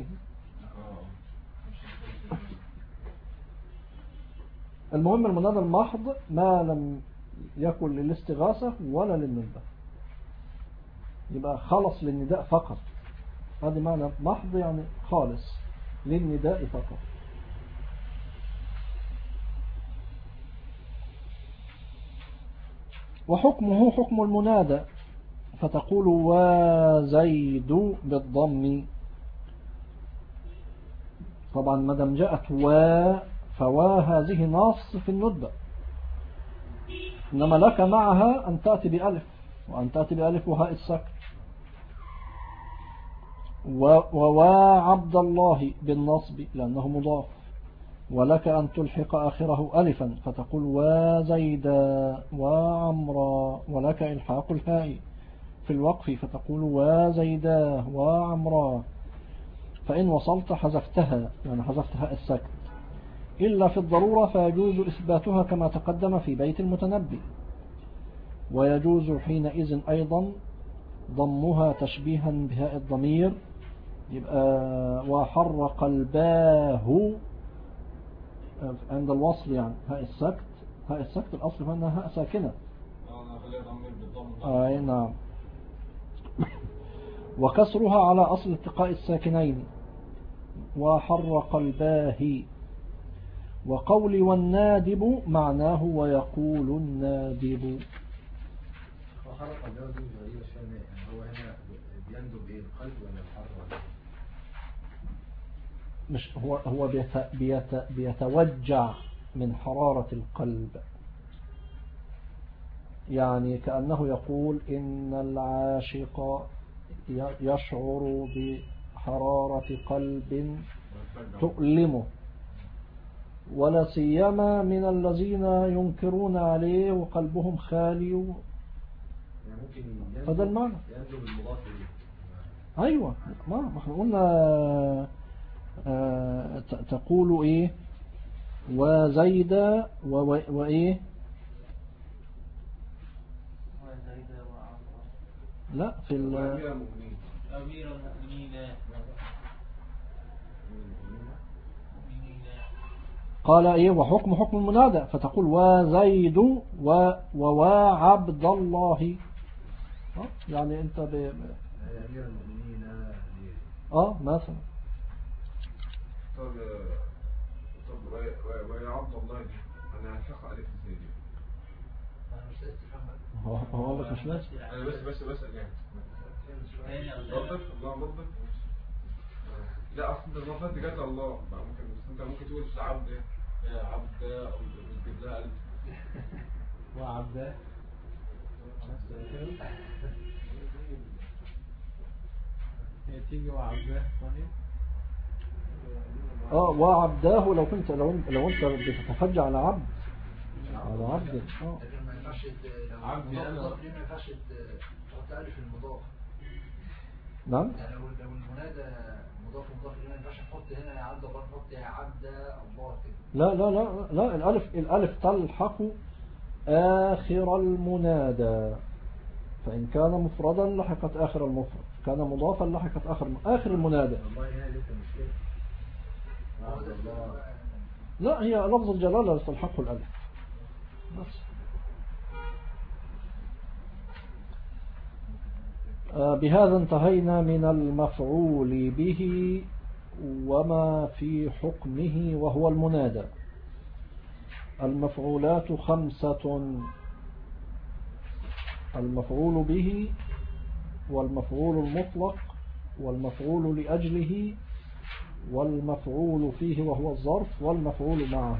المهم المنادى المحض ما لم يكن للاستغاثة ولا للنداء، يبقى خلص للنداء فقط. هذا معنى محض يعني خالص للنداء فقط. وحكمه حكم المنادى فتقول وزيد بالضم. طبعا ما دام جاءت فوا هذه نص في الندبة، إنما لك معها أن تأتي بألف وأن تأتي بألف وهاء السكت. وعبد الله بالنصب لأنه مضاف، ولك أن تلحق آخره ألفا فتقول وزيدا وعمرا، ولك إلحاق الهاء في الوقف فتقول وزيدا وعمرا. فإن وصلت حذفتها يعني حذفت هاء السكت، إلا في الضرورة فيجوز إثباتها كما تقدم في بيت المتنبي. ويجوز حينئذ أيضا ضمها تشبيها بهاء الضمير، يبقى وحرق الباه عند الوصل، يعني هاء السكت، هاء السكت الأصل منها هاء ساكنة. أي نعم. وكسرها على أصل التقاء الساكنين، وحرق الباه. وقول والنادب معناه ويقول النادب. وحرق الباه دي غريبة شوية، يعني هو هنا بيندب ايه، القلب ولا الحر؟ مش هو بيتوجع من حرارة القلب، يعني كأنه يقول إن العاشق يشعر بحرارة قلب تؤلمه، ولا سيما من الذين ينكرون عليه وقلبهم خالي يعني ممكن هذا المعنى. يندب المضاف إليه. أيوة، ما احنا قلنا تقول إيه وزيد وإيه، لا في أمير المؤمنين قال إيه وحكم المنادى، فتقول وزيد وعبد الله، يعني أنت أمير المؤمنين مثلا. طب ويا عبد الله دي أنا هتحقق عليك ازاي دي؟ هو لك مش لازم. أنا بس يعني ربك الله ربك. لا أصل أنت المفروض تجد الله، ممكن أنت ممكن تقول عبد يا عبد أو تجيب لها قلب وعبد تيجي وعبده صحيح. وعبداه لو انت بتتفجع على عبد لكن ما ينفعش عبد ما ينفعش تحط ألف المضاف. نعم. يعني لو المنادى مضاف إليه ما ينفعش نحط هنا يا عبد الله، نحط يا عبد الله كده. لا الألف تلحق آخر المنادى، فإن كان مفردا لحقت آخر المفرد، كان مضافا لحقت آخر المنادى. لا، هي لفظ الجلالة تلحقه الألف بس. بهذا انتهينا من المفعول به وما في حكمه وهو المنادى. المفعولات 5: المفعول به، والمفعول المطلق، والمفعول لأجله، والمفعول فيه وهو الظرف، والمفعول معه.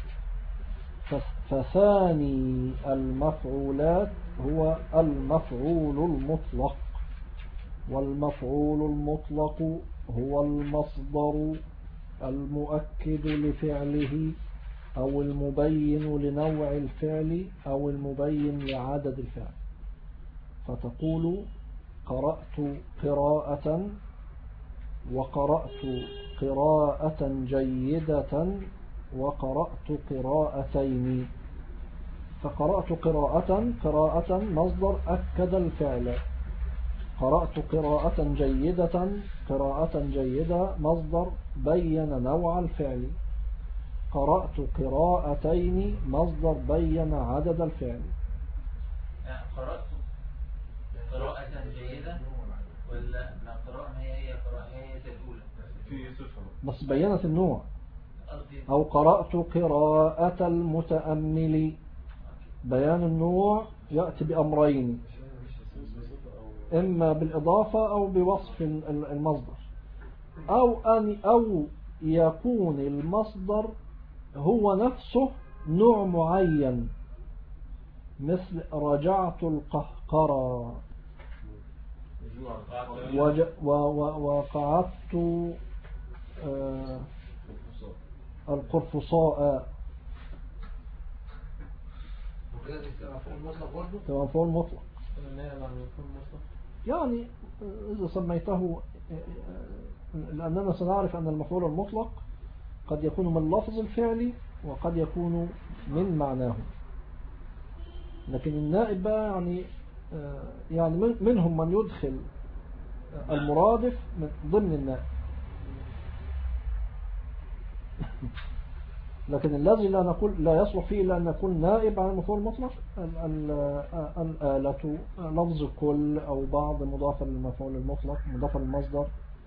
فثاني المفعولات هو المفعول المطلق، والمفعول المطلق هو المصدر المؤكد لفعله أو المبين لنوع الفعل أو المبين لعدد الفعل. فتقول قرأت قراءة، وقرأت قراءة جيدة، وقرأت قراءتين. فقرأت قراءة مصدر أكد الفعل، قرأت قراءة جيدة، قراءة جيدة مصدر بين نوع الفعل، قرأت قراءتين مصدر بين عدد الفعل. قرأت قراءة جيدة ولا لا؟ قراءة هي الأولى في صفة بس بينت النوع. أو قرأت قراءة المتأمل، بيان النوع يأتي بأمرين، إما بالإضافة أو بوصف المصدر، أو يكون المصدر هو نفسه نوع معين، مثل رجعت القهقرى، وقعدت القرفصاء. تبقى مفعول مطلق. يعني إذا سميته، لأننا سنعرف أن المفعول المطلق قد يكون من لفظ الفعل وقد يكون من معناه. لكن النائب بقى يعني منهم من يدخل المرادف من ضمن النائب. لكن الذي لا نقول لا يصلح فيه إلا أن يكون نائب عن المفعول المطلق الآلة، لفظ كل أو بعض مضافة للمفعول المطلق، مضافة للمصدر،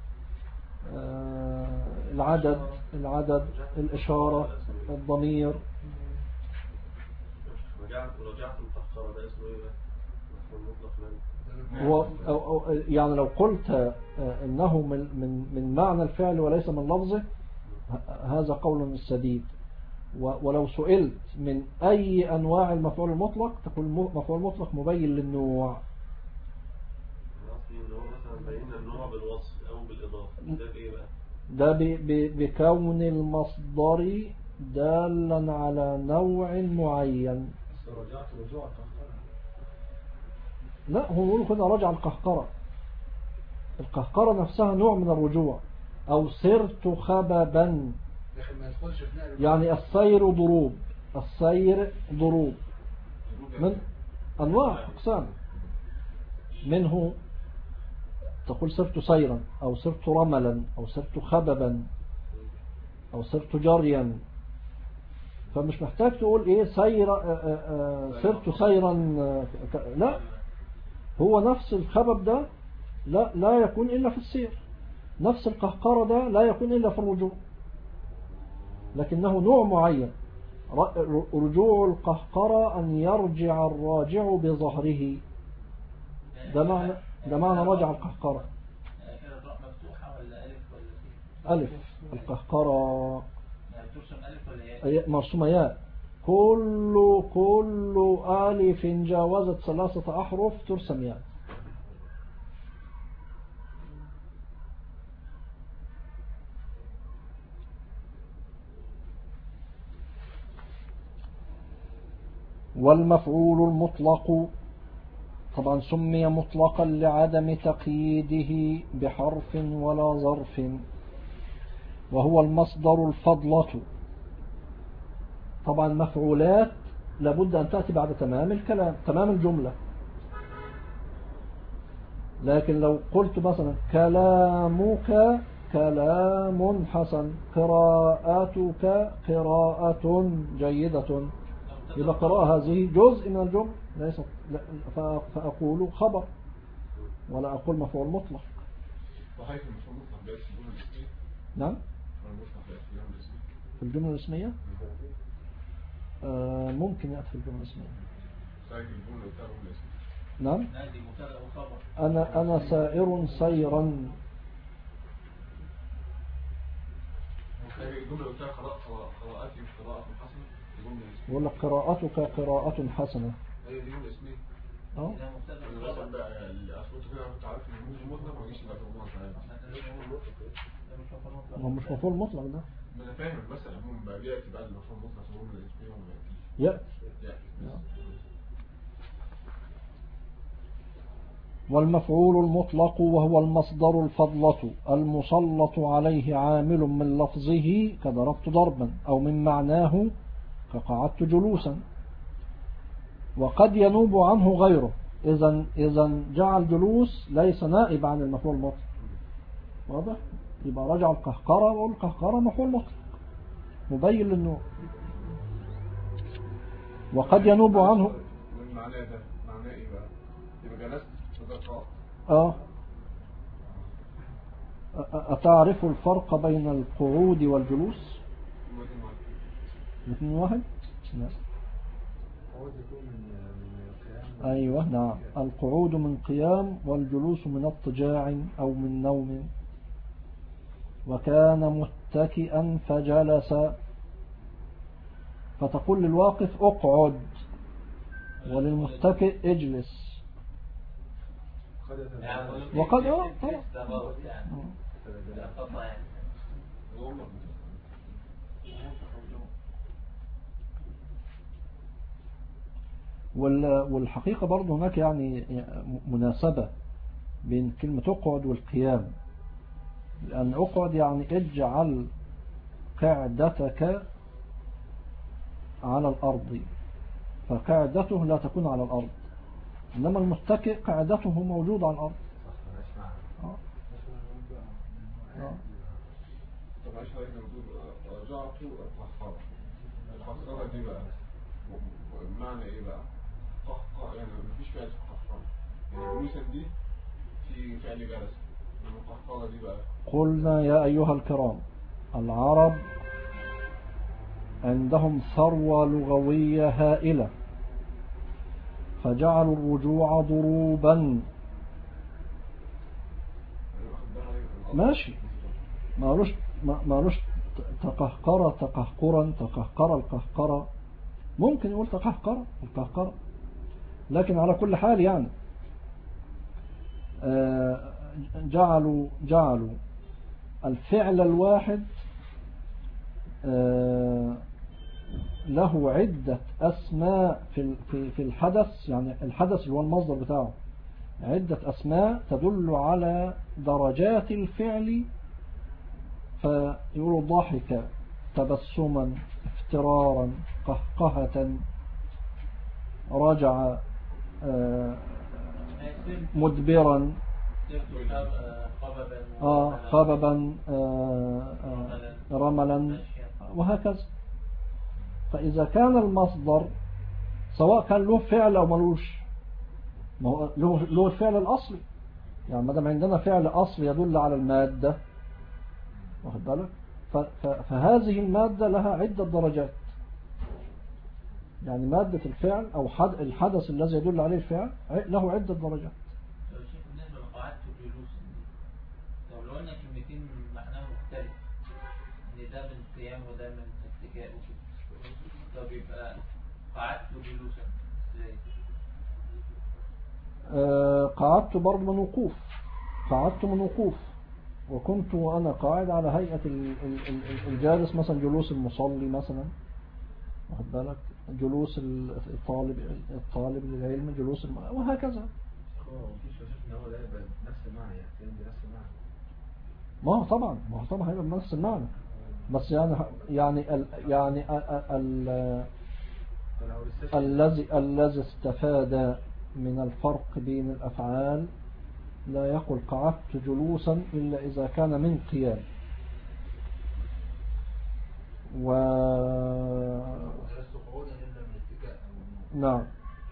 العدد، الإشارة، الضمير. رجعت متأخرة ده اسمه ايه بقى؟ يعني لو قلت إنه من معنى الفعل وليس من لفظه، هذا قول سديد. ولو سئلت من أي أنواع المفعول المطلق تقول مفعول مطلق مبين للنوع. اللي هو مثلا بينا النوع بالوصف أو بالإضافة، ده بإيه بقى؟ ده بكون المصدر دالا على نوع معين. رجعت رجوع القهقرة. لا، هو يقول كده رجع القهقرة. القهقرة نفسها نوع من الرجوع. أو صرت خببا، يعني السير ضروب. السير ضروب من أنواع أقسام، منه تقول صرت سيرا، أو صرت رملا، أو صرت خببا، أو صرت جريا. فمش محتاج تقول إيه صرت سيرا. لا، هو نفس الخبب ده لا يكون إلا في السير، نفس القهقرة ده لا يكون إلا في الرجوع، لكنه نوع معين. رجوع القهقرة أن يرجع الراجع بظهره، ده معنى رجع القهقرة. مفتوحة ولا ألف ولا ألف القهقرة، يعني ترسم ألف ولا ياء؟ مرسومة ياء. كل ألف جاوزت 3 أحرف ترسم ياء. والمفعول المطلق طبعا سمي مطلقا لعدم تقييده بحرف ولا ظرف، وهو المصدر الفضلة. طبعا مفعولات لابد أن تأتي بعد تمام الكلام، تمام الجملة. لكن لو قلت مثلا كلامك كلام حسن، قراءتك قراءة جيدة، يبقى قراءة هذه جزء من الجملة ليست، فأقول خبر ولا أقول مفعول مطلق. وحيث المفعول المطلق بيأتي في الجملة الاسمية؟ نعم، في الجملة الاسمية ممكن يأتي في الجملة الاسمية. نعم، أنا سائر سيرا. الجملة بتاع قراءتي قراءة حسنة، يقول لك قراءتك قراءة حسنة. هي دي جملة اسمية. مثلا بقى الأصوات كده كنت عارف إن الموجود مطلق ما يجيش بعد ما مش مفعول مطلق ده. ما أنا فاهم، بس العموم بقى بيأتي بعد المفعول مطلق في الجملة الاسمية وما يأتيش. والمفعول المطلق وهو المصدر الفضلة المسلط عليه عامل من لفظه كضربت ضربا، أو من معناه كقعدت جلوسا، وقد ينوب عنه غيره. إذن جعل جلوس ليس نائب عن المفعول المطلق. واضح؟ يبقى رجع القهقرة، والقهقرة مفعول مطلق مبين للنوع. وقد ينوب عنه من معناه ده معناه إيه بقى؟ يبقى جلست أتعرف الفرق بين القعود والجلوس؟ الاثنين واحد؟ لا. أيوة نعم، القعود من قيام، والجلوس من اضطجاع أو من نوم. وكان متكئا فجلس، فتقول للواقف اقعد، وللمتكئ اجلس. وقد والحقيقة برضو هناك يعني مناسبة بين كلمة اقعد والقيام، لأن اقعد يعني اجعل قعدتك على الأرض، فقاعدته لا تكون على الأرض، إنما المتكئ قاعدته موجودة على الأرض. طب عايش عليك نقول رجعت القهقرة. القهقرة دي بقى معنى ايه بقى؟ قهقرة يعني مفيش فعل قهقرة، يعني جلوسا دي في فعل جلس، القهقرة دي بقى. قلنا يا أيها الكرام، العرب عندهم ثروة لغوية هائلة، فجعلوا الرجوع ضروبا. ماشي، مالوش تقهقر تقهقرا، تقهقر القهقرة، ممكن يقول تقهقر القهقرة، لكن على كل حال يعني جعلوا الفعل الواحد له عدة أسماء في الحدث، يعني الحدث اللي هو المصدر بتاعه عدة أسماء تدل على درجات الفعل، فيقولوا ضاحك، تبسما، افترارا، قهقهة، رجع، مدبرا، خببا، رملا، وهكذا. فإذا كان المصدر سواء كان له فعل أو ملوش، له الفعل الأصلي، يعني مادام عندنا فعل أصلي يدل على المادة، واخد بالك، فهذه المادة لها عدة درجات، يعني مادة الفعل أو الحدث الذي يدل عليه الفعل له عدة درجات. بالنسبة لقاعدة الجلوس، لو قلنا كلمتين معناها مختلف، ان ده من القيام وده من الاتكاء وكده، طب يبقى قعدت جلوسا ازاي؟ قعدت برضه من وقوف، قعدت من وقوف، وكنت وأنا قاعد على هيئة الجالس، مثلا جلوس المصلي مثلا، واخد بالك، جلوس الطالب للعلم، جلوس وهكذا. ما هو طبعا هيبقى بنفس المعنى، بس الذي استفاد من الفرق بين الأفعال لا يقول قعدت جلوسا إلا إذا كان من قيام. نعم.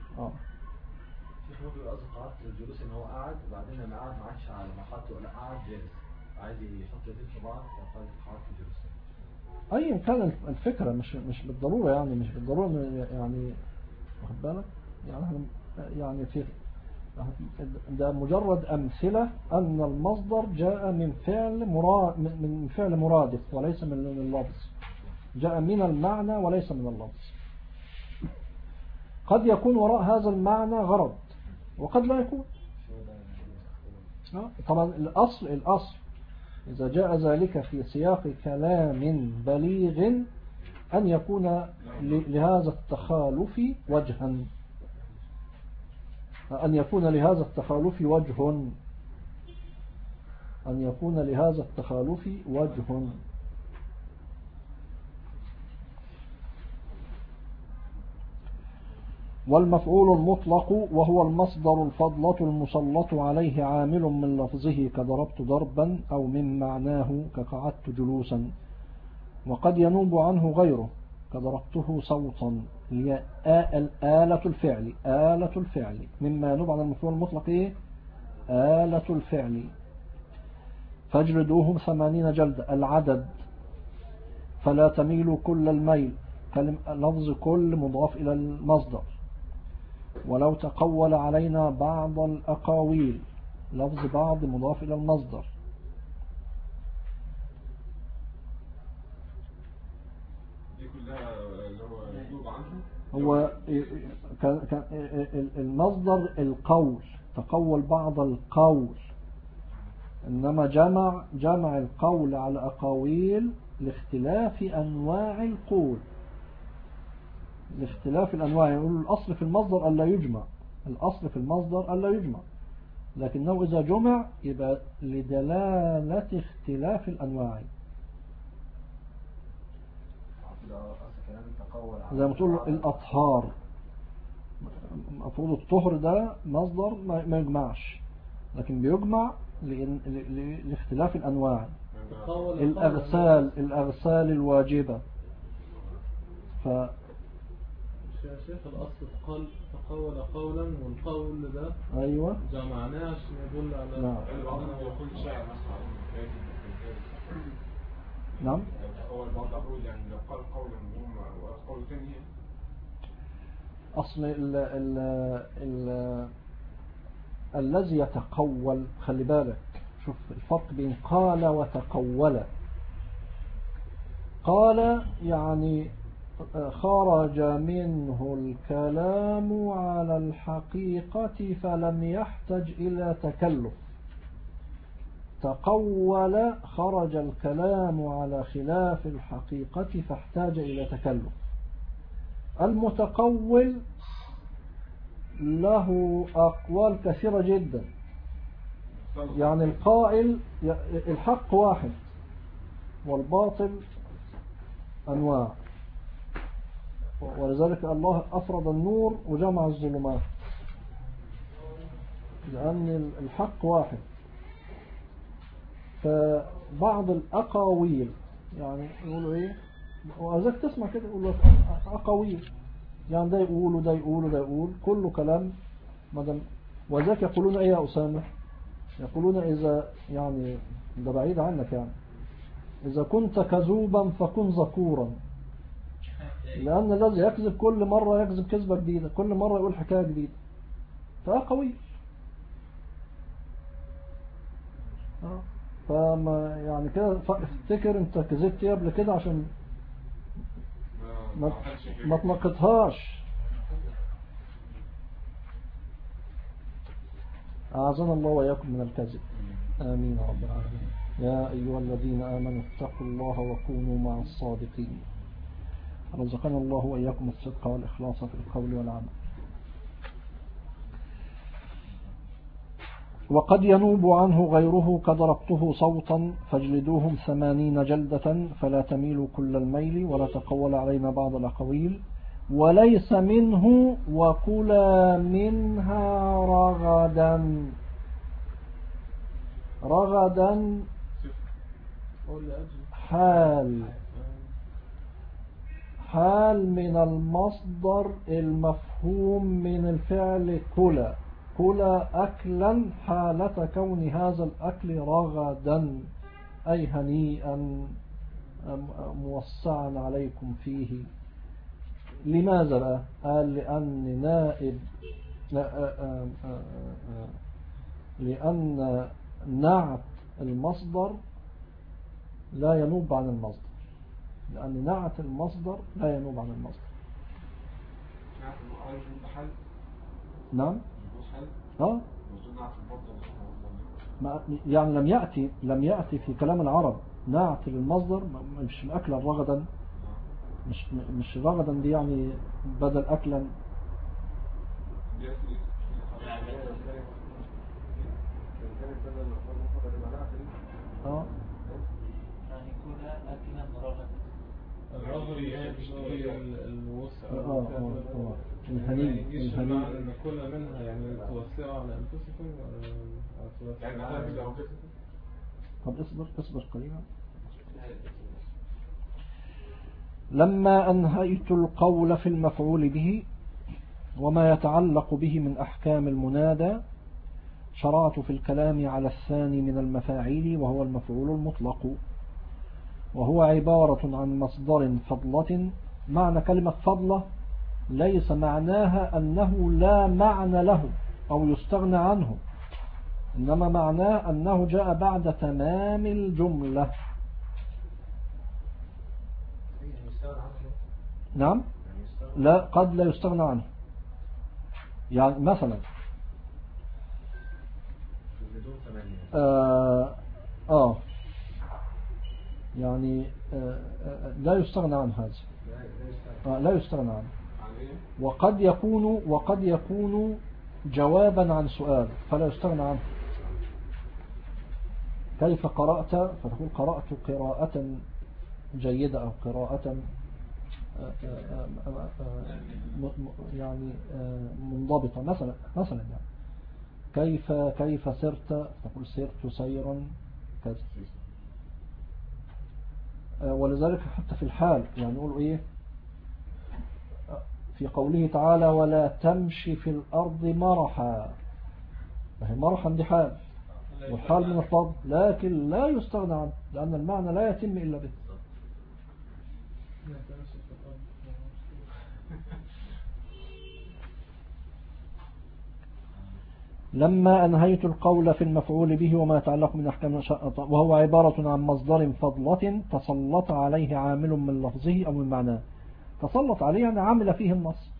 في ممكن قصدي قعدت الجلوس ان هو قاعد، وبعدين لما قعد ما عادش على محطه ولا قاعد جالس، عايز يحط يدين في بعض، فقال قعدت الجلوس. أي كان الفكرة مش بالضرورة، يعني مش بالضرورة يعني، واخد بالك، يعني في ده مجرد أمثلة أن المصدر جاء من فعل مرادف وليس من اللفظ، جاء من المعنى وليس من اللفظ. قد يكون وراء هذا المعنى غرض وقد لا يكون. طبعا الأصل إذا جاء ذلك في سياق كلام بليغ أن يكون لهذا التخالف وجها، أن يكون لهذا التخالف وجه. والمفعول المطلق وهو المصدر الفضلة المسلط عليه عامل من لفظه كضربت ضربا أو من معناه كقعدت جلوسا، وقد ينوب عنه غيره كضربته صوتا، آلة الفعل مما ينوب عن المفعول المطلق آلة الفعل. فاجلدوهم 80 جلدة العدد، فلا تميلوا كل الميل، لفظ كل مضاف إلى المصدر. ولو تقول علينا بعض الأقاويل، لفظ بعض مضاف إلى المصدر. دي كلها اللي هو يطلب عنه، هو كان المصدر القول، تقول بعض القول، إنما جمع القول على أقاويل لاختلاف أنواع القول، لاختلاف الأنواع. يقول الأصل في المصدر ألا يجمع، لكنه إذا جمع يبقى لدلالة اختلاف الأنواع، زي ما تقول الأطهار، المفروض الطهر ده مصدر ما يجمعش، لكن بيجمع لاختلاف الأنواع. الأغسال الواجبة. يا شيخ الأصل تقول قولا، والقول ده أيوة جمعناه عشان يدل على نعم. نعم. هو البعض أقول يعني لو قال قولا وقول ثاني أصل الذي يتقول، خلي بالك شوف الفرق بين قال وتقول. قال يعني خرج منه الكلام على الحقيقة فلم يحتج إلى تكلف. تقول خرج الكلام على خلاف الحقيقة فاحتاج إلى تكلف. المتقول له أقوال كثيرة جدا، يعني القائل الحق واحد والباطل أنواع، ولذلك الله أفرد النور وجمع الظلمات، لأن الحق واحد. فبعض الأقاويل يعني يقولوا إيه، وذلك تسمع كده يقولوا أقاويل، يعني ده يقول وده يقول وده يقول، كله كلام مدام. وذلك يقولون إيه يا أسامة؟ يقولون إذا يعني ده بعيد عنك، يعني إذا كنت كذوبا فكن ذكورا، لأن الذي يكذب كل مرة يكذب كذبة جديدة، كل مرة يقول حكاية جديدة، فأقاويل. فما يعني كده افتكر انت كذبت قبل كده عشان ما تنقضهاش. أعاذنا الله وإياكم من الكذب، آمين يا رب العالمين. يا أيها الذين آمنوا اتقوا الله وكونوا مع الصادقين. رزقنا الله وإياكم الصدق والإخلاص في القول والعمل. وقد ينوب عنه غيره كضربته صوتا فاجلدوهم 80 جلدة فلا تميلوا كل الميل ولا تقول علينا بعض الأقاويل وليس منه وكلا منها رغدا. رغدا حال من المصدر المفهوم من الفعل كلا. كلا أكلا حالة كون هذا الأكل رغدا، أي هنيئا موسعا عليكم فيه. لماذا بقى؟ قال لأن نائب لأن نعت المصدر لا ينوب عن المصدر، لأن نعت المصدر لا ينوب عن المصدر. نعم. يعني لم يأتي في كلام العرب نعت للمصدر، مش أكلا رغدا، مش رغدا دي يعني بدل أكلا. يعني كلها أكلا رغدا. الرغد يشتري الوسع الهنيء ان كل منها يعني توسعوا على انفسكم يعني. طب اصبر قليلا. لما أنهيت القول في المفعول به وما يتعلق به من أحكام المنادى شرعت في الكلام على الثاني من المفاعيل وهو المفعول المطلق، وهو عبارة عن مصدر فضلة. معنى كلمة فضلة ليس معناها أنه لا معنى له أو يستغنى عنه، إنما معناه أنه جاء بعد تمام الجملة. نعم، لا قد لا يستغنى عنه. يعني مثلا يعني لا يستغنى عن هذا، لا يستغنى عنه. وقد يكون جوابا عن سؤال فلا يستغنى عنه. كيف قرأت؟ فتقول قرأت قراءة جيدة أو قراءة يعني منضبطة. مثلا يعني كيف سرت، تقول سرت سيرا كذا. ولذلك حتى في الحال يعني يقولوا ايه في قوله تعالى ولا تمشي في الأرض مرحا، فهي مرحا دي حال، والحال من الفضل، لكن لا يستغنى عنه لأن المعنى لا يتم إلا به. لما أنهيت القول في المفعول به وما يتعلق من أحكام وهو عبارة عن مصدر فضلة تسلط عليه عامل من لفظه أو من معناه. تسلط عليه يعني عمل فيه النص.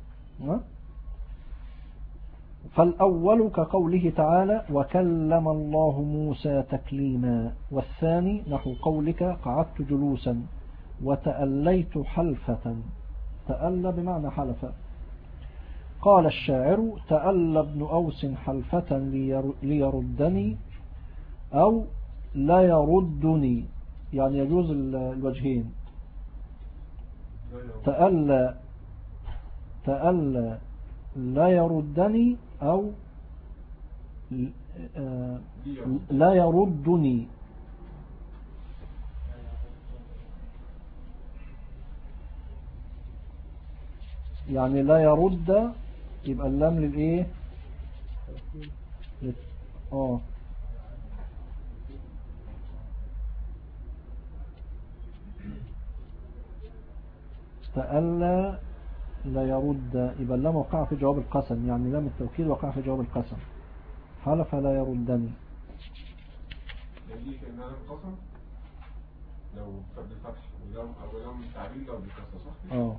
فالأول كقوله تعالى وكلم الله موسى تكليما، والثاني نحو قولك قعدت جلوسا وتأليت حلفة. تألى بمعنى حلفة. قال الشاعر تألى ابن أوس حلفة ليردني أو لا يردني، يعني يجوز الوجهين. تألى لا يردني أو لا يردني. يعني لا يرد يبقى اللام للإيه تألى لا يرد يبقى اللام وقع في جواب القسم، يعني لام التوكيد وقع في جواب القسم. حلف لا يردني يعني كأنها لام قسم لو بالفتح ولام أو لام تعبير لو بالكسر صح؟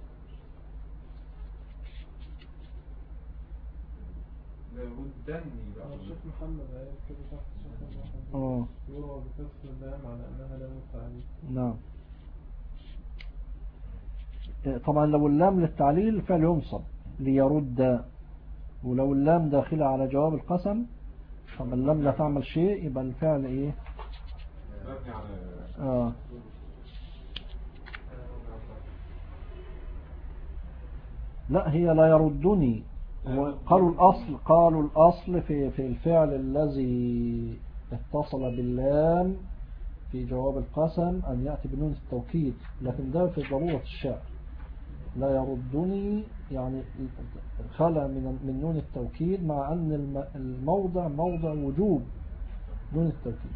لا يردني بقى. الشيخ محمد قال كده تحت الشيخ محمد يروى بكسر اللام على أنها لام التعليل. نعم. طبعا لو اللام للتعليل الفعل ينصب ليرد، ولو اللام داخلة على جواب القسم طبعا اللام لا تعمل شيء يبقى الفعل ايه لا هي لا يردني. قالوا الأصل في الفعل الذي اتصل باللام في جواب القسم أن يأتي بنون التوكيد، لكن ده في ضرورة الشعر. لا يردني يعني خلى من نون التوكيد، مع أن الموضع موضع وجوب نون التوكيد.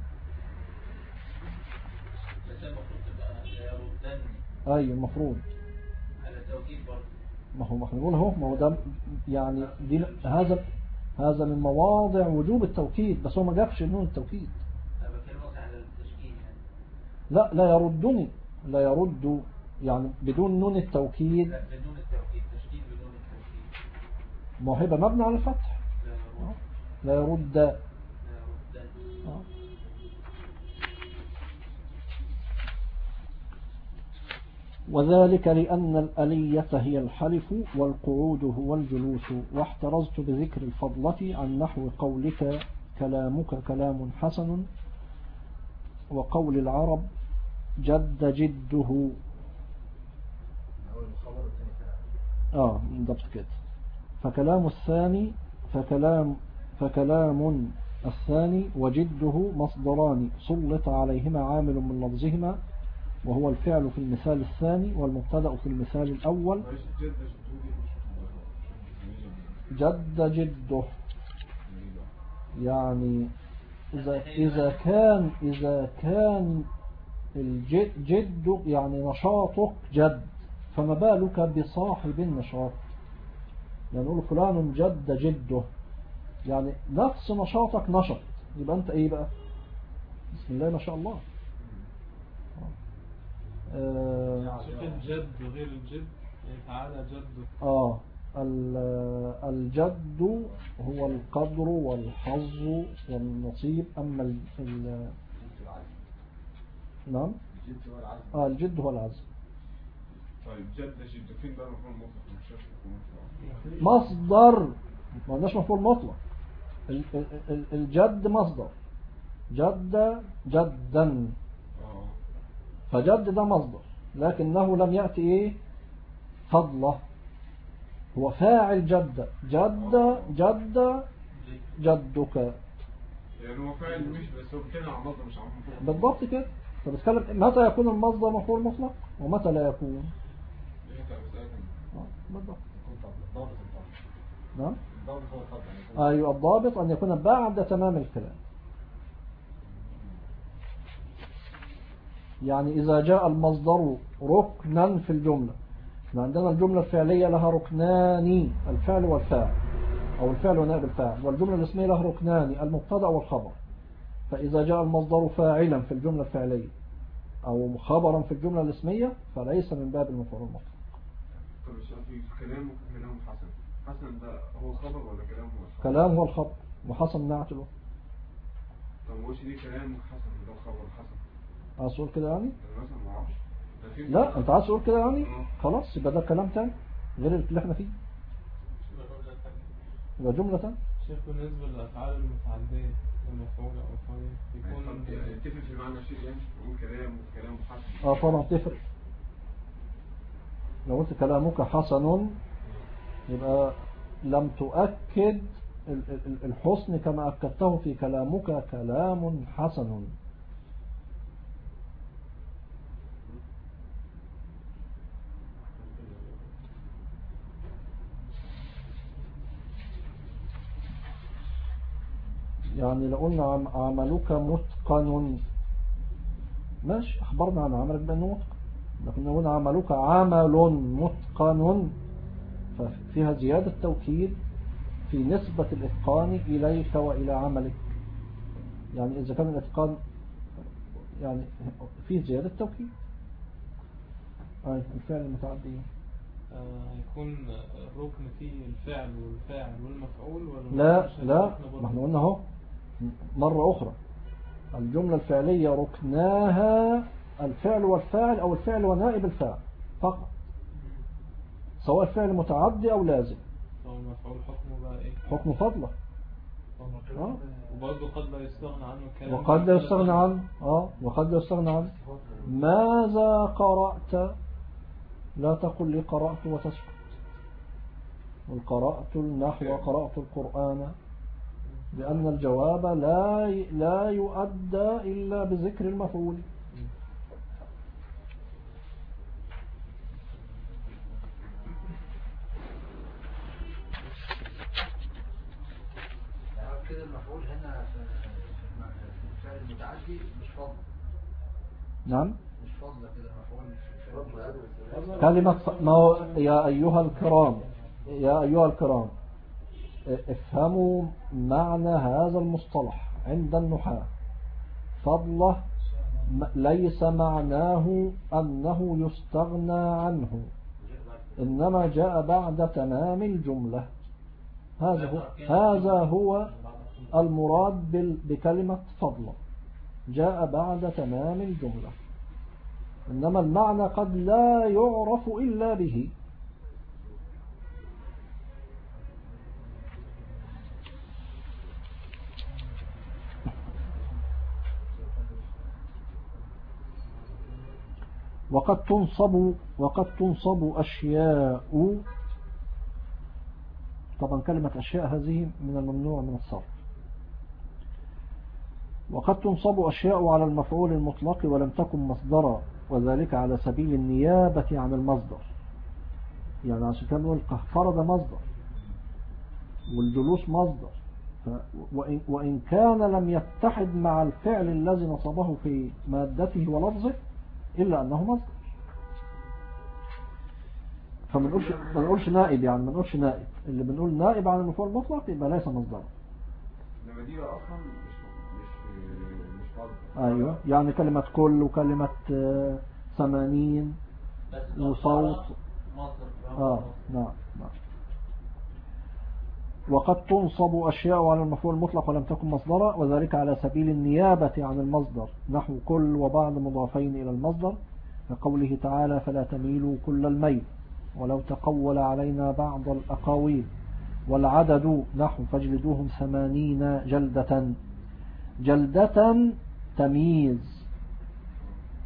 أي المفروض على التوكيد برضه. ما هو نقول ما هو ده يعني دي هذا من مواضع وجوب التوكيد، بس هو ما جابش نون التوكيد. أنا بكلمك على التشكيل يعني. لا يردني، لا يرد يعني بدون نون التوكيد. لا بدون التوكيد، تشكيل بدون التوكيد. ما هو هيبقى مبني على الفتح. لا يرد. وذلك لأن الألية هي الحلف والقعود هو الجلوس. واحترزت بذكر الفضلة عن نحو قولك كلامك كلام حسن، وقول العرب جد جده. بالضبط كده. فكلام الثاني وجده مصدران سلط عليهما عامل من لفظهما، وهو الفعل في المثال الثاني والمبتدأ في المثال الأول. جد جده يعني إذا كان الجد يعني نشاطك جد، فما بالك بصاحب النشاط. يعني نقول فلان جد جده، يعني نفس نشاطك نشط، يبقى أنت إيه بقى؟ بسم الله ما شاء الله. الجد غير الجد يعني تعالى جد. الجد هو القدر والحظ والنصيب. أما نعم الجد هو العزم. طيب جد فين بقى مفعول مطلق؟ مصدر، ما قلناش مفعول مطلق. الجد مصدر، جد جدا، فجد ده مصدر، لكنه لم يأتي فضله، هو فاعل جد جدك. يعني هو فاعل مش بس هو بيتكلم عن مصدر مش عن مفعول. بالضبط كده. فبتكلم متى يكون المصدر مفعول مطلق ومتى لا يكون. بالضبط. نعم. أيوة الضابط أن يكون بعد تمام الكلام. يعني إذا جاء المصدر ركنا في الجملة، عندنا الجملة الفعلية لها ركنان، الفعل والفاعل أو الفعل ونائب الفاعل، والجملة الاسمية لها ركنان، المبتدأ والخبر. فإذا جاء المصدر فاعلا في الجملة الفعلية أو خبرا في الجملة الاسمية فليس من باب المفعول المطلق. طب في كلام حسن، حسن ده هو خبر ولا كلام هو الخبر؟ كلام هو الخبر وحسن نعتله. طب وش دي كلام حسن ده خبر حسن؟ عايز تقول كده يعني؟ مثلا ما اعرفش. لا انت عايز تقول كده يعني؟ خلاص يبقى ده كلام تاني غير اللي احنا فيه، يبقى جملة تاني. شيخ بالنسبة للأفعال المتعدية المفعول أو الفاعل يكون تفرق في معنى شيء يعني نقول كلام حسن. طبعا تفرق. لو قلت كلامك حسن يبقى لم تؤكد الحسن كما أكدته في كلامك كلام حسن. يعني لو قلنا عملك متقن ماشي، أخبرنا عن عملك بأنه متقن، لكن لو قلنا عملك عمل متقن ففيها زيادة توكيد في نسبة الإتقان إليك وإلى عملك. يعني إذا كان الإتقان يعني فيه زيادة توكيد. الفعل المتعدي يكون الركن فيه الفعل والفاعل والمفعول ولا لا ما احنا قلنا اهو مرة أخرى الجملة الفعلية ركناها الفعل والفاعل أو الفعل ونائب الفاعل فقط، سواء الفعل متعدي أو لازم. المفعول حكمه بقى إيه؟ حكم فضله. وبرضه قد لا يستغنى عنه كلام وقد لا يستغنى عنه وقد لا يستغنى عنه. ماذا قرأت؟ لا تقل لي قرأت وتسكت. والقرأت النحو وقرأت القرآن، لأن الجواب لا يؤدى إلا بذكر المفعول. كده المفعول هنا في الفعل المتعدي مش فضل. نعم مش فضل كده المفعول كلمة يا أيها الكرام افهموا معنى هذا المصطلح عند النحاة. فضله ليس معناه أنه يستغنى هذا إنما جاء بعد تمام الجملة. هذا هو المراد بكلمة فضل، جاء بعد تمام الجملة، إنما المعنى قد لا يعرف إلا به. وقد تنصب أشياء. طبعا كلمة أشياء هذه من الممنوع من الصرف. وقد تنصب أشياء على المفعول المطلق ولم تكن مصدرا، وذلك على سبيل النيابة عن المصدر. يعني عشان كان نقول فرض مصدر والجلوس مصدر، وإن كان لم يتحد مع الفعل الذي نصبه في مادته ولفظه إلا أنه مصدر. فما نقولش نائب، يعني ما نقولش نائب. اللي بنقول نائب عن المفعول المطلق يبقى ليس مصدرا. لما دي اصلا مش مصدر. ايوه يعني كلمة كل وكلمة 80 وصوت نعم. وقد تنصب أشياء على المفعول المطلق ولم تكن مصدرا، وذلك على سبيل النيابة عن المصدر، نحو كل وبعض مضافين إلى المصدر، كقوله تعالى فلا تميلوا كل الميل، ولو تقول علينا بعض الأقاويل. والعدد نحو فاجلدوهم 80 جلدة. جلدة تمييز،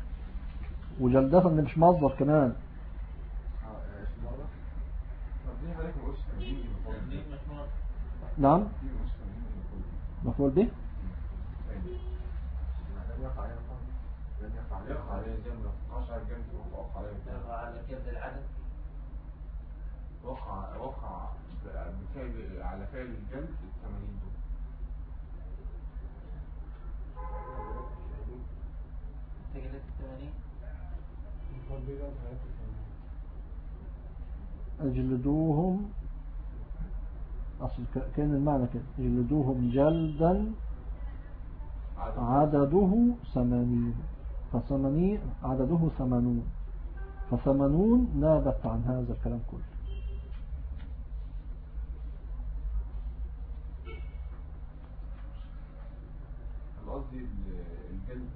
وجلدة اللي مش مصدر كمان. نعم مفعول به. على كده العدد وقع بفعل على فعل الجلد 80 دول. تجلد 80 اجلدوهم، أصل كان المعنى كده اجلدوهم جلدا عدده 80، ف80 عدده 80، ف80 نابت عن هذا الكلام كله. قصدي الجلد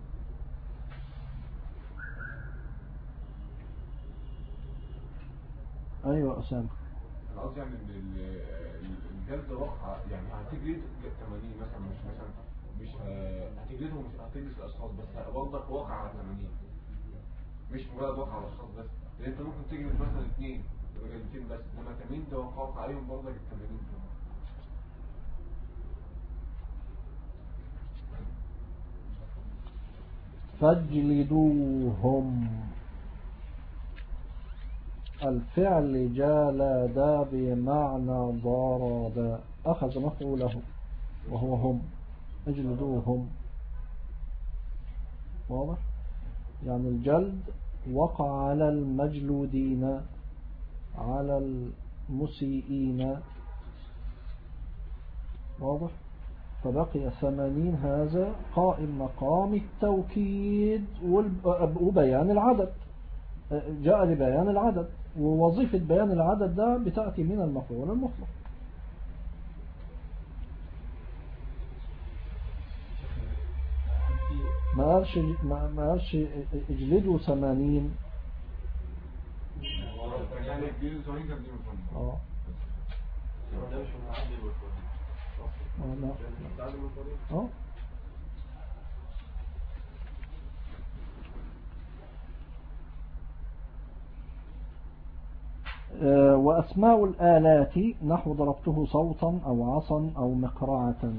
ايوه اسامه، قصدي يعني الجلد وقع يعني هتجلد 80 مثلا، مش هتجلدهم، مش هتجلد الاشخاص بس، برضك وقع على 80، مش مجرد وقع على الاشخاص بس، لان انت ممكن تجلد مثلا 2 جلدتين بس، انما 80 ده وقع عليهم برضك ال 80 دول. فاجلدوهم، الفعل جالد بمعنى ضرب، أخذ مفعوله وهو هم، اجلدوهم. واضح؟ يعني الجلد وقع على المجلودين، على المسيئين. واضح؟ فبقي 80 هذا قائم مقام التوكيد وبيان العدد، جاء لبيان العدد، ووظيفة بيان العدد ده بتأتي من المفعول المطلق. ما قالش اجلدوا 80. يعني الجلد 80 كان دي مفهوم. وأسماء الآلات نحو ضربته صوتا أو عصا أو مقرعة،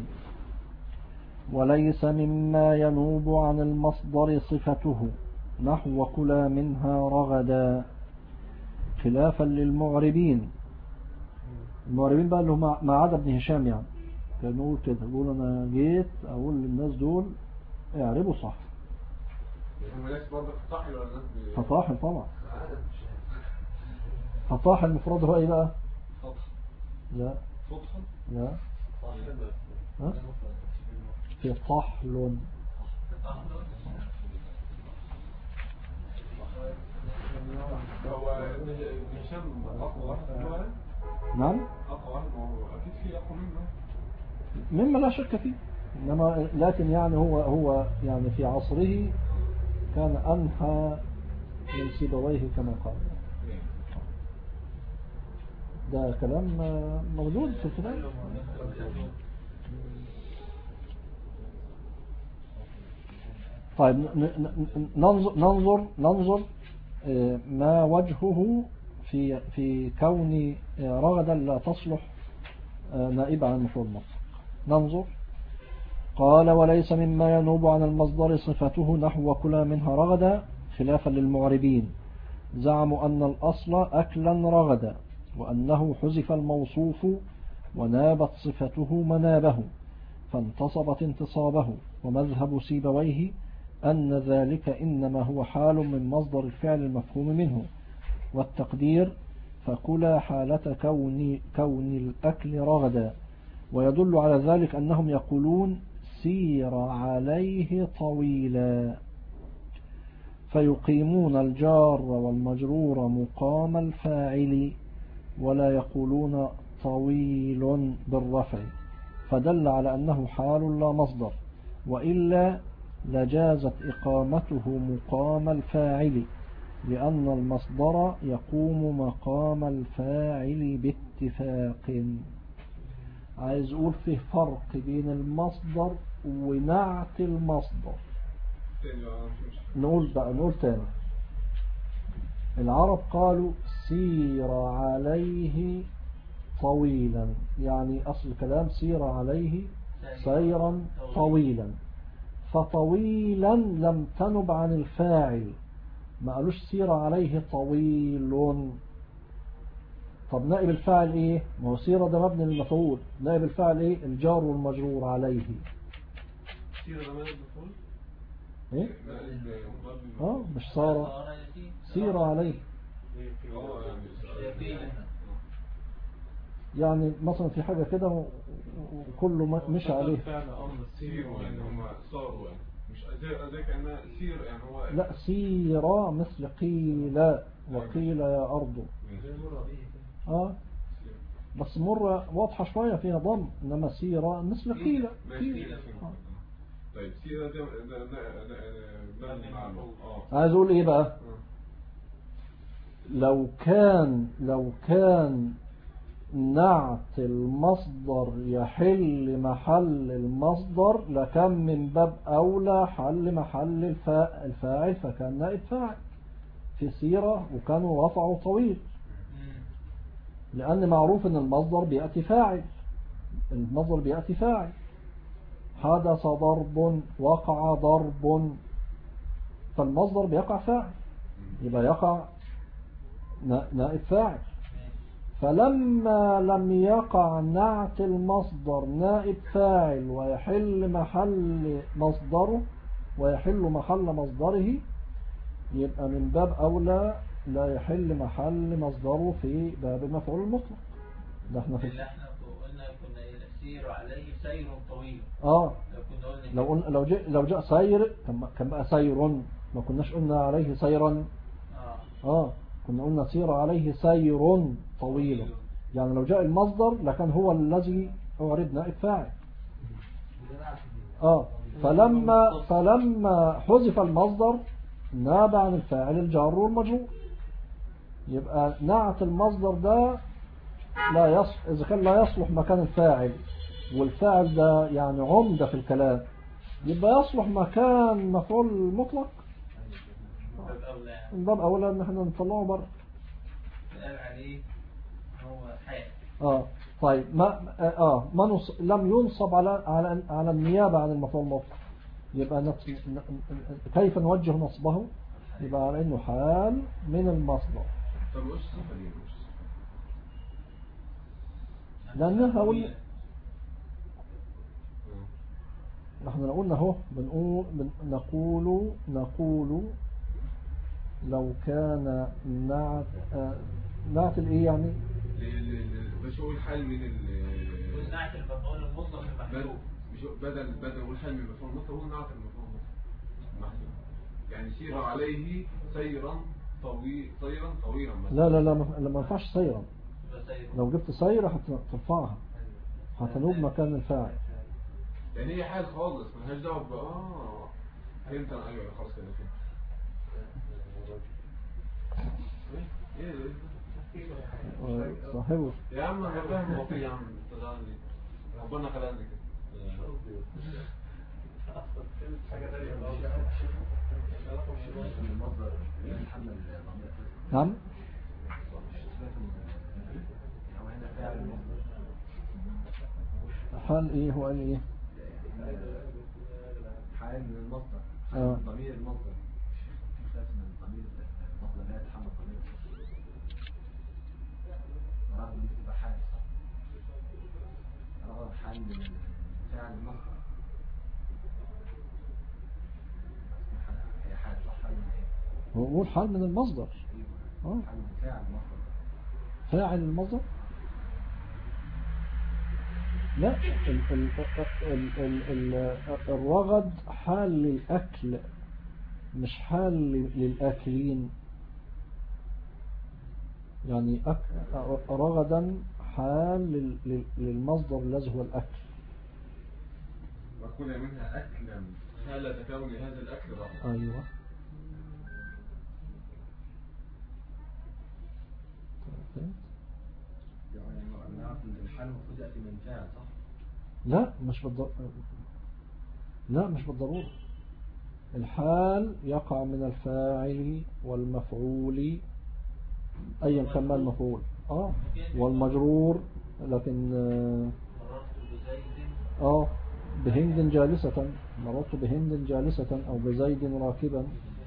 وليس مما ينوب عن المصدر صفته نحو وكلا منها رغدا، خلافا للمعربين. المعربين بقى اللي هم ما عدا ابن هشام، يعني كانوا كده يقول أنا جيت أقول للناس دول اعربوا صح. فطاحل طبعا، فطاحل المفرد هو ايه بقى؟ لا لا في طحل. هو هشام اقوى واحد. نعم اقوى واحد، اكيد في اقوى منه مما لا شك فيه، انما لكن يعني هو يعني في عصره كان انحى من سيبويه كما قال. ده كلام موجود في الكتاب. طيب ننظر ما وجهه في كون رغدا لا تصلح نائبة عن المفعول المطلق. ننظر. قال وليس مما ينوب عن المصدر صفته نحو وكلا منها رغدا، خلافا للمعربين، زعموا أن الأصل أكلا رغدا، وأنه حذف الموصوف ونابت صفته منابه فانتصبت انتصابه، ومذهب سيبويه أن ذلك إنما هو حال من مصدر الفعل المفهوم منه، والتقدير فكلا حالة كون الأكل رغدا. ويدل على ذلك أنهم يقولون سير عليه طويلا، فيقيمون الجار والمجرور مقام الفاعل، ولا يقولون طويل بالرفع، فدل على أنه حال لا مصدر، وإلا لجازت إقامته مقام الفاعل، لأن المصدر يقوم مقام الفاعل باتفاق. عايز أقول فيه فرق بين المصدر ونعت المصدر. نقول تاني. العرب قالوا سير عليه طويلا، يعني أصل الكلام سير عليه سيرا طويلا، فطويلا لم تنب عن الفاعل، ما قالوش سير عليه طويل. طب نائب الفاعل ايه؟ ما هو سير ده مبني للمفعول، نائب الفاعل ايه؟ الجار والمجرور عليه. سيرة ده مبني للمفعول ايه؟ مش صار سير عليه. يعني مثلا في حاجة كده وكله مش عليه. سير يعني هم صاروا يعني مش زي كأنها سير يعني هو لا سير مثل قيل وقيل يا أرض. بس مرة واضحة شوية فيها ضم، إنما سيرة مثل قيل. طيب سيرة ده عايز أقول إيه بقى؟ لو كان نعت المصدر يحل محل المصدر لكان من باب أولى حل محل الفاعل، فكان نائب فاعل في سيرة، وكانوا رفعوا طويل، لأن معروف أن المصدر بيأتي فاعل. حدث ضرب، وقع ضرب، فالمصدر بيقع فاعل، يبقى يقع نائب فاعل. فلما لم يقع نعت المصدر نائب فاعل ويحل محل مصدره، يبقى من باب أولى لا يحل محل مصدره في باب المفعول المطلق. ده احنا في اللي احنا قلنا كنا يسير عليه سير طويل. لو جاء سير كان بقى سير، ما كناش قلنا عليه سيرا. كنا قلنا سير عليه سير طويل، يعني لو جاء المصدر لكن هو الذي أعرب نائب فاعل. فلما حذف المصدر ناب عن الفاعل الجار والمجرور، يبقى نعت المصدر ده إذا كان لا يصلح مكان الفاعل، والفاعل ده يعني عمدة في الكلام، يبقى يصلح مكان مفعول مطلق. من باب أولى إن احنا نطلعه بره. قال عليه هو حال. طيب لم ينصب على النيابة عن المفعول المطلق، يبقى كيف نوجه نصبه؟ يبقى على إنه حال من المصدر. طب وش الصفة دي؟ لأنها نحن قلنا اهو نقول لو كان نعت الايه يعني مش هو الحال من نعت المفعول المطلق المحذوف، مش بدل هو الحال من المفعول المطلق، هو نعت المفعول المحذوف، يعني سير عليه سيرا طويلا مثلا. لا ما ينفعش سيرا. لو جبت سيرة هترفعها، هتنوب مكان الفاعل، يعني هي حال خالص ملهاش دعوه فهمت انا. ايوه خلاص كده فهمت. صاحبه يا عم انا فاهم بطيء يا عم، تزعل لي ربنا خلقني كده. نعم. حال ايه؟ هو قال ايه؟ حال من المصدر، ضمير المصدر، مش لازم ضمير المصدر لا يتحمل ضمير رغم دي بتبقى حال صح، رغم حال من فعل المصدر هي حال صح. حال من ايه؟ هو حال من المصدر. حال من فاعل المصدر. فاعل المصدر؟ لا، الرغد حال للأكل مش حال للآكلين، يعني رغدا حال للمصدر الذي هو الأكل. وكل منها أكلا حالة كون هذا الأكل رغدا. أيوة. يعني نعرف ان الحال المفروض يأتي من فاعل صح؟ لا مش بالضرورة. الحال يقع من الفاعل والمفعول أيا كان المفعول والمجرور لكن بهند جالسة، مررت بهند جالسة أو بزيد راكبا.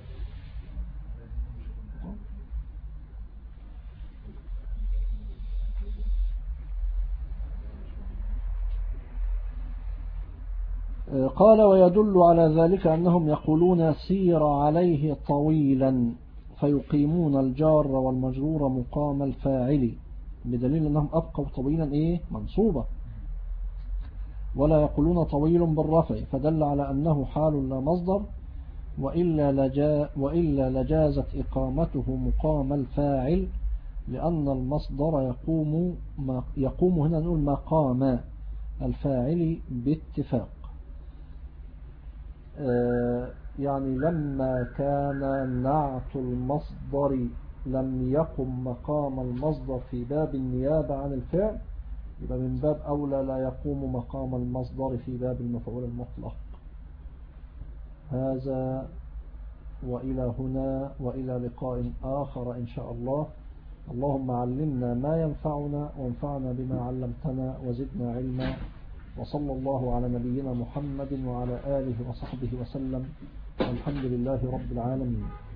قال ويدل على ذلك أنهم يقولون سير عليه طويلا فيقيمون الجار والمجرور مقام الفاعل، بدليل أنهم أبقوا طويلا منصوبة، ولا يقولون طويل بالرفع، فدل على أنه حال لا مصدر، وإلا لجازت إقامته مقام الفاعل، لأن المصدر يقوم هنا نقول مقام الفاعل باتفاق. يعني لما كان نعت المصدر لم يقم مقام المصدر في باب النيابة عن الفعل، يبقى من باب أولى لا يقوم مقام المصدر في باب المفعول المطلق. هذا وإلى هنا وإلى لقاء آخر إن شاء الله. اللهم علمنا ما ينفعنا وانفعنا بما علمتنا وزدنا علما، وصلى الله على نبينا محمد وعلى آله وصحبه وسلم، والحمد لله رب العالمين.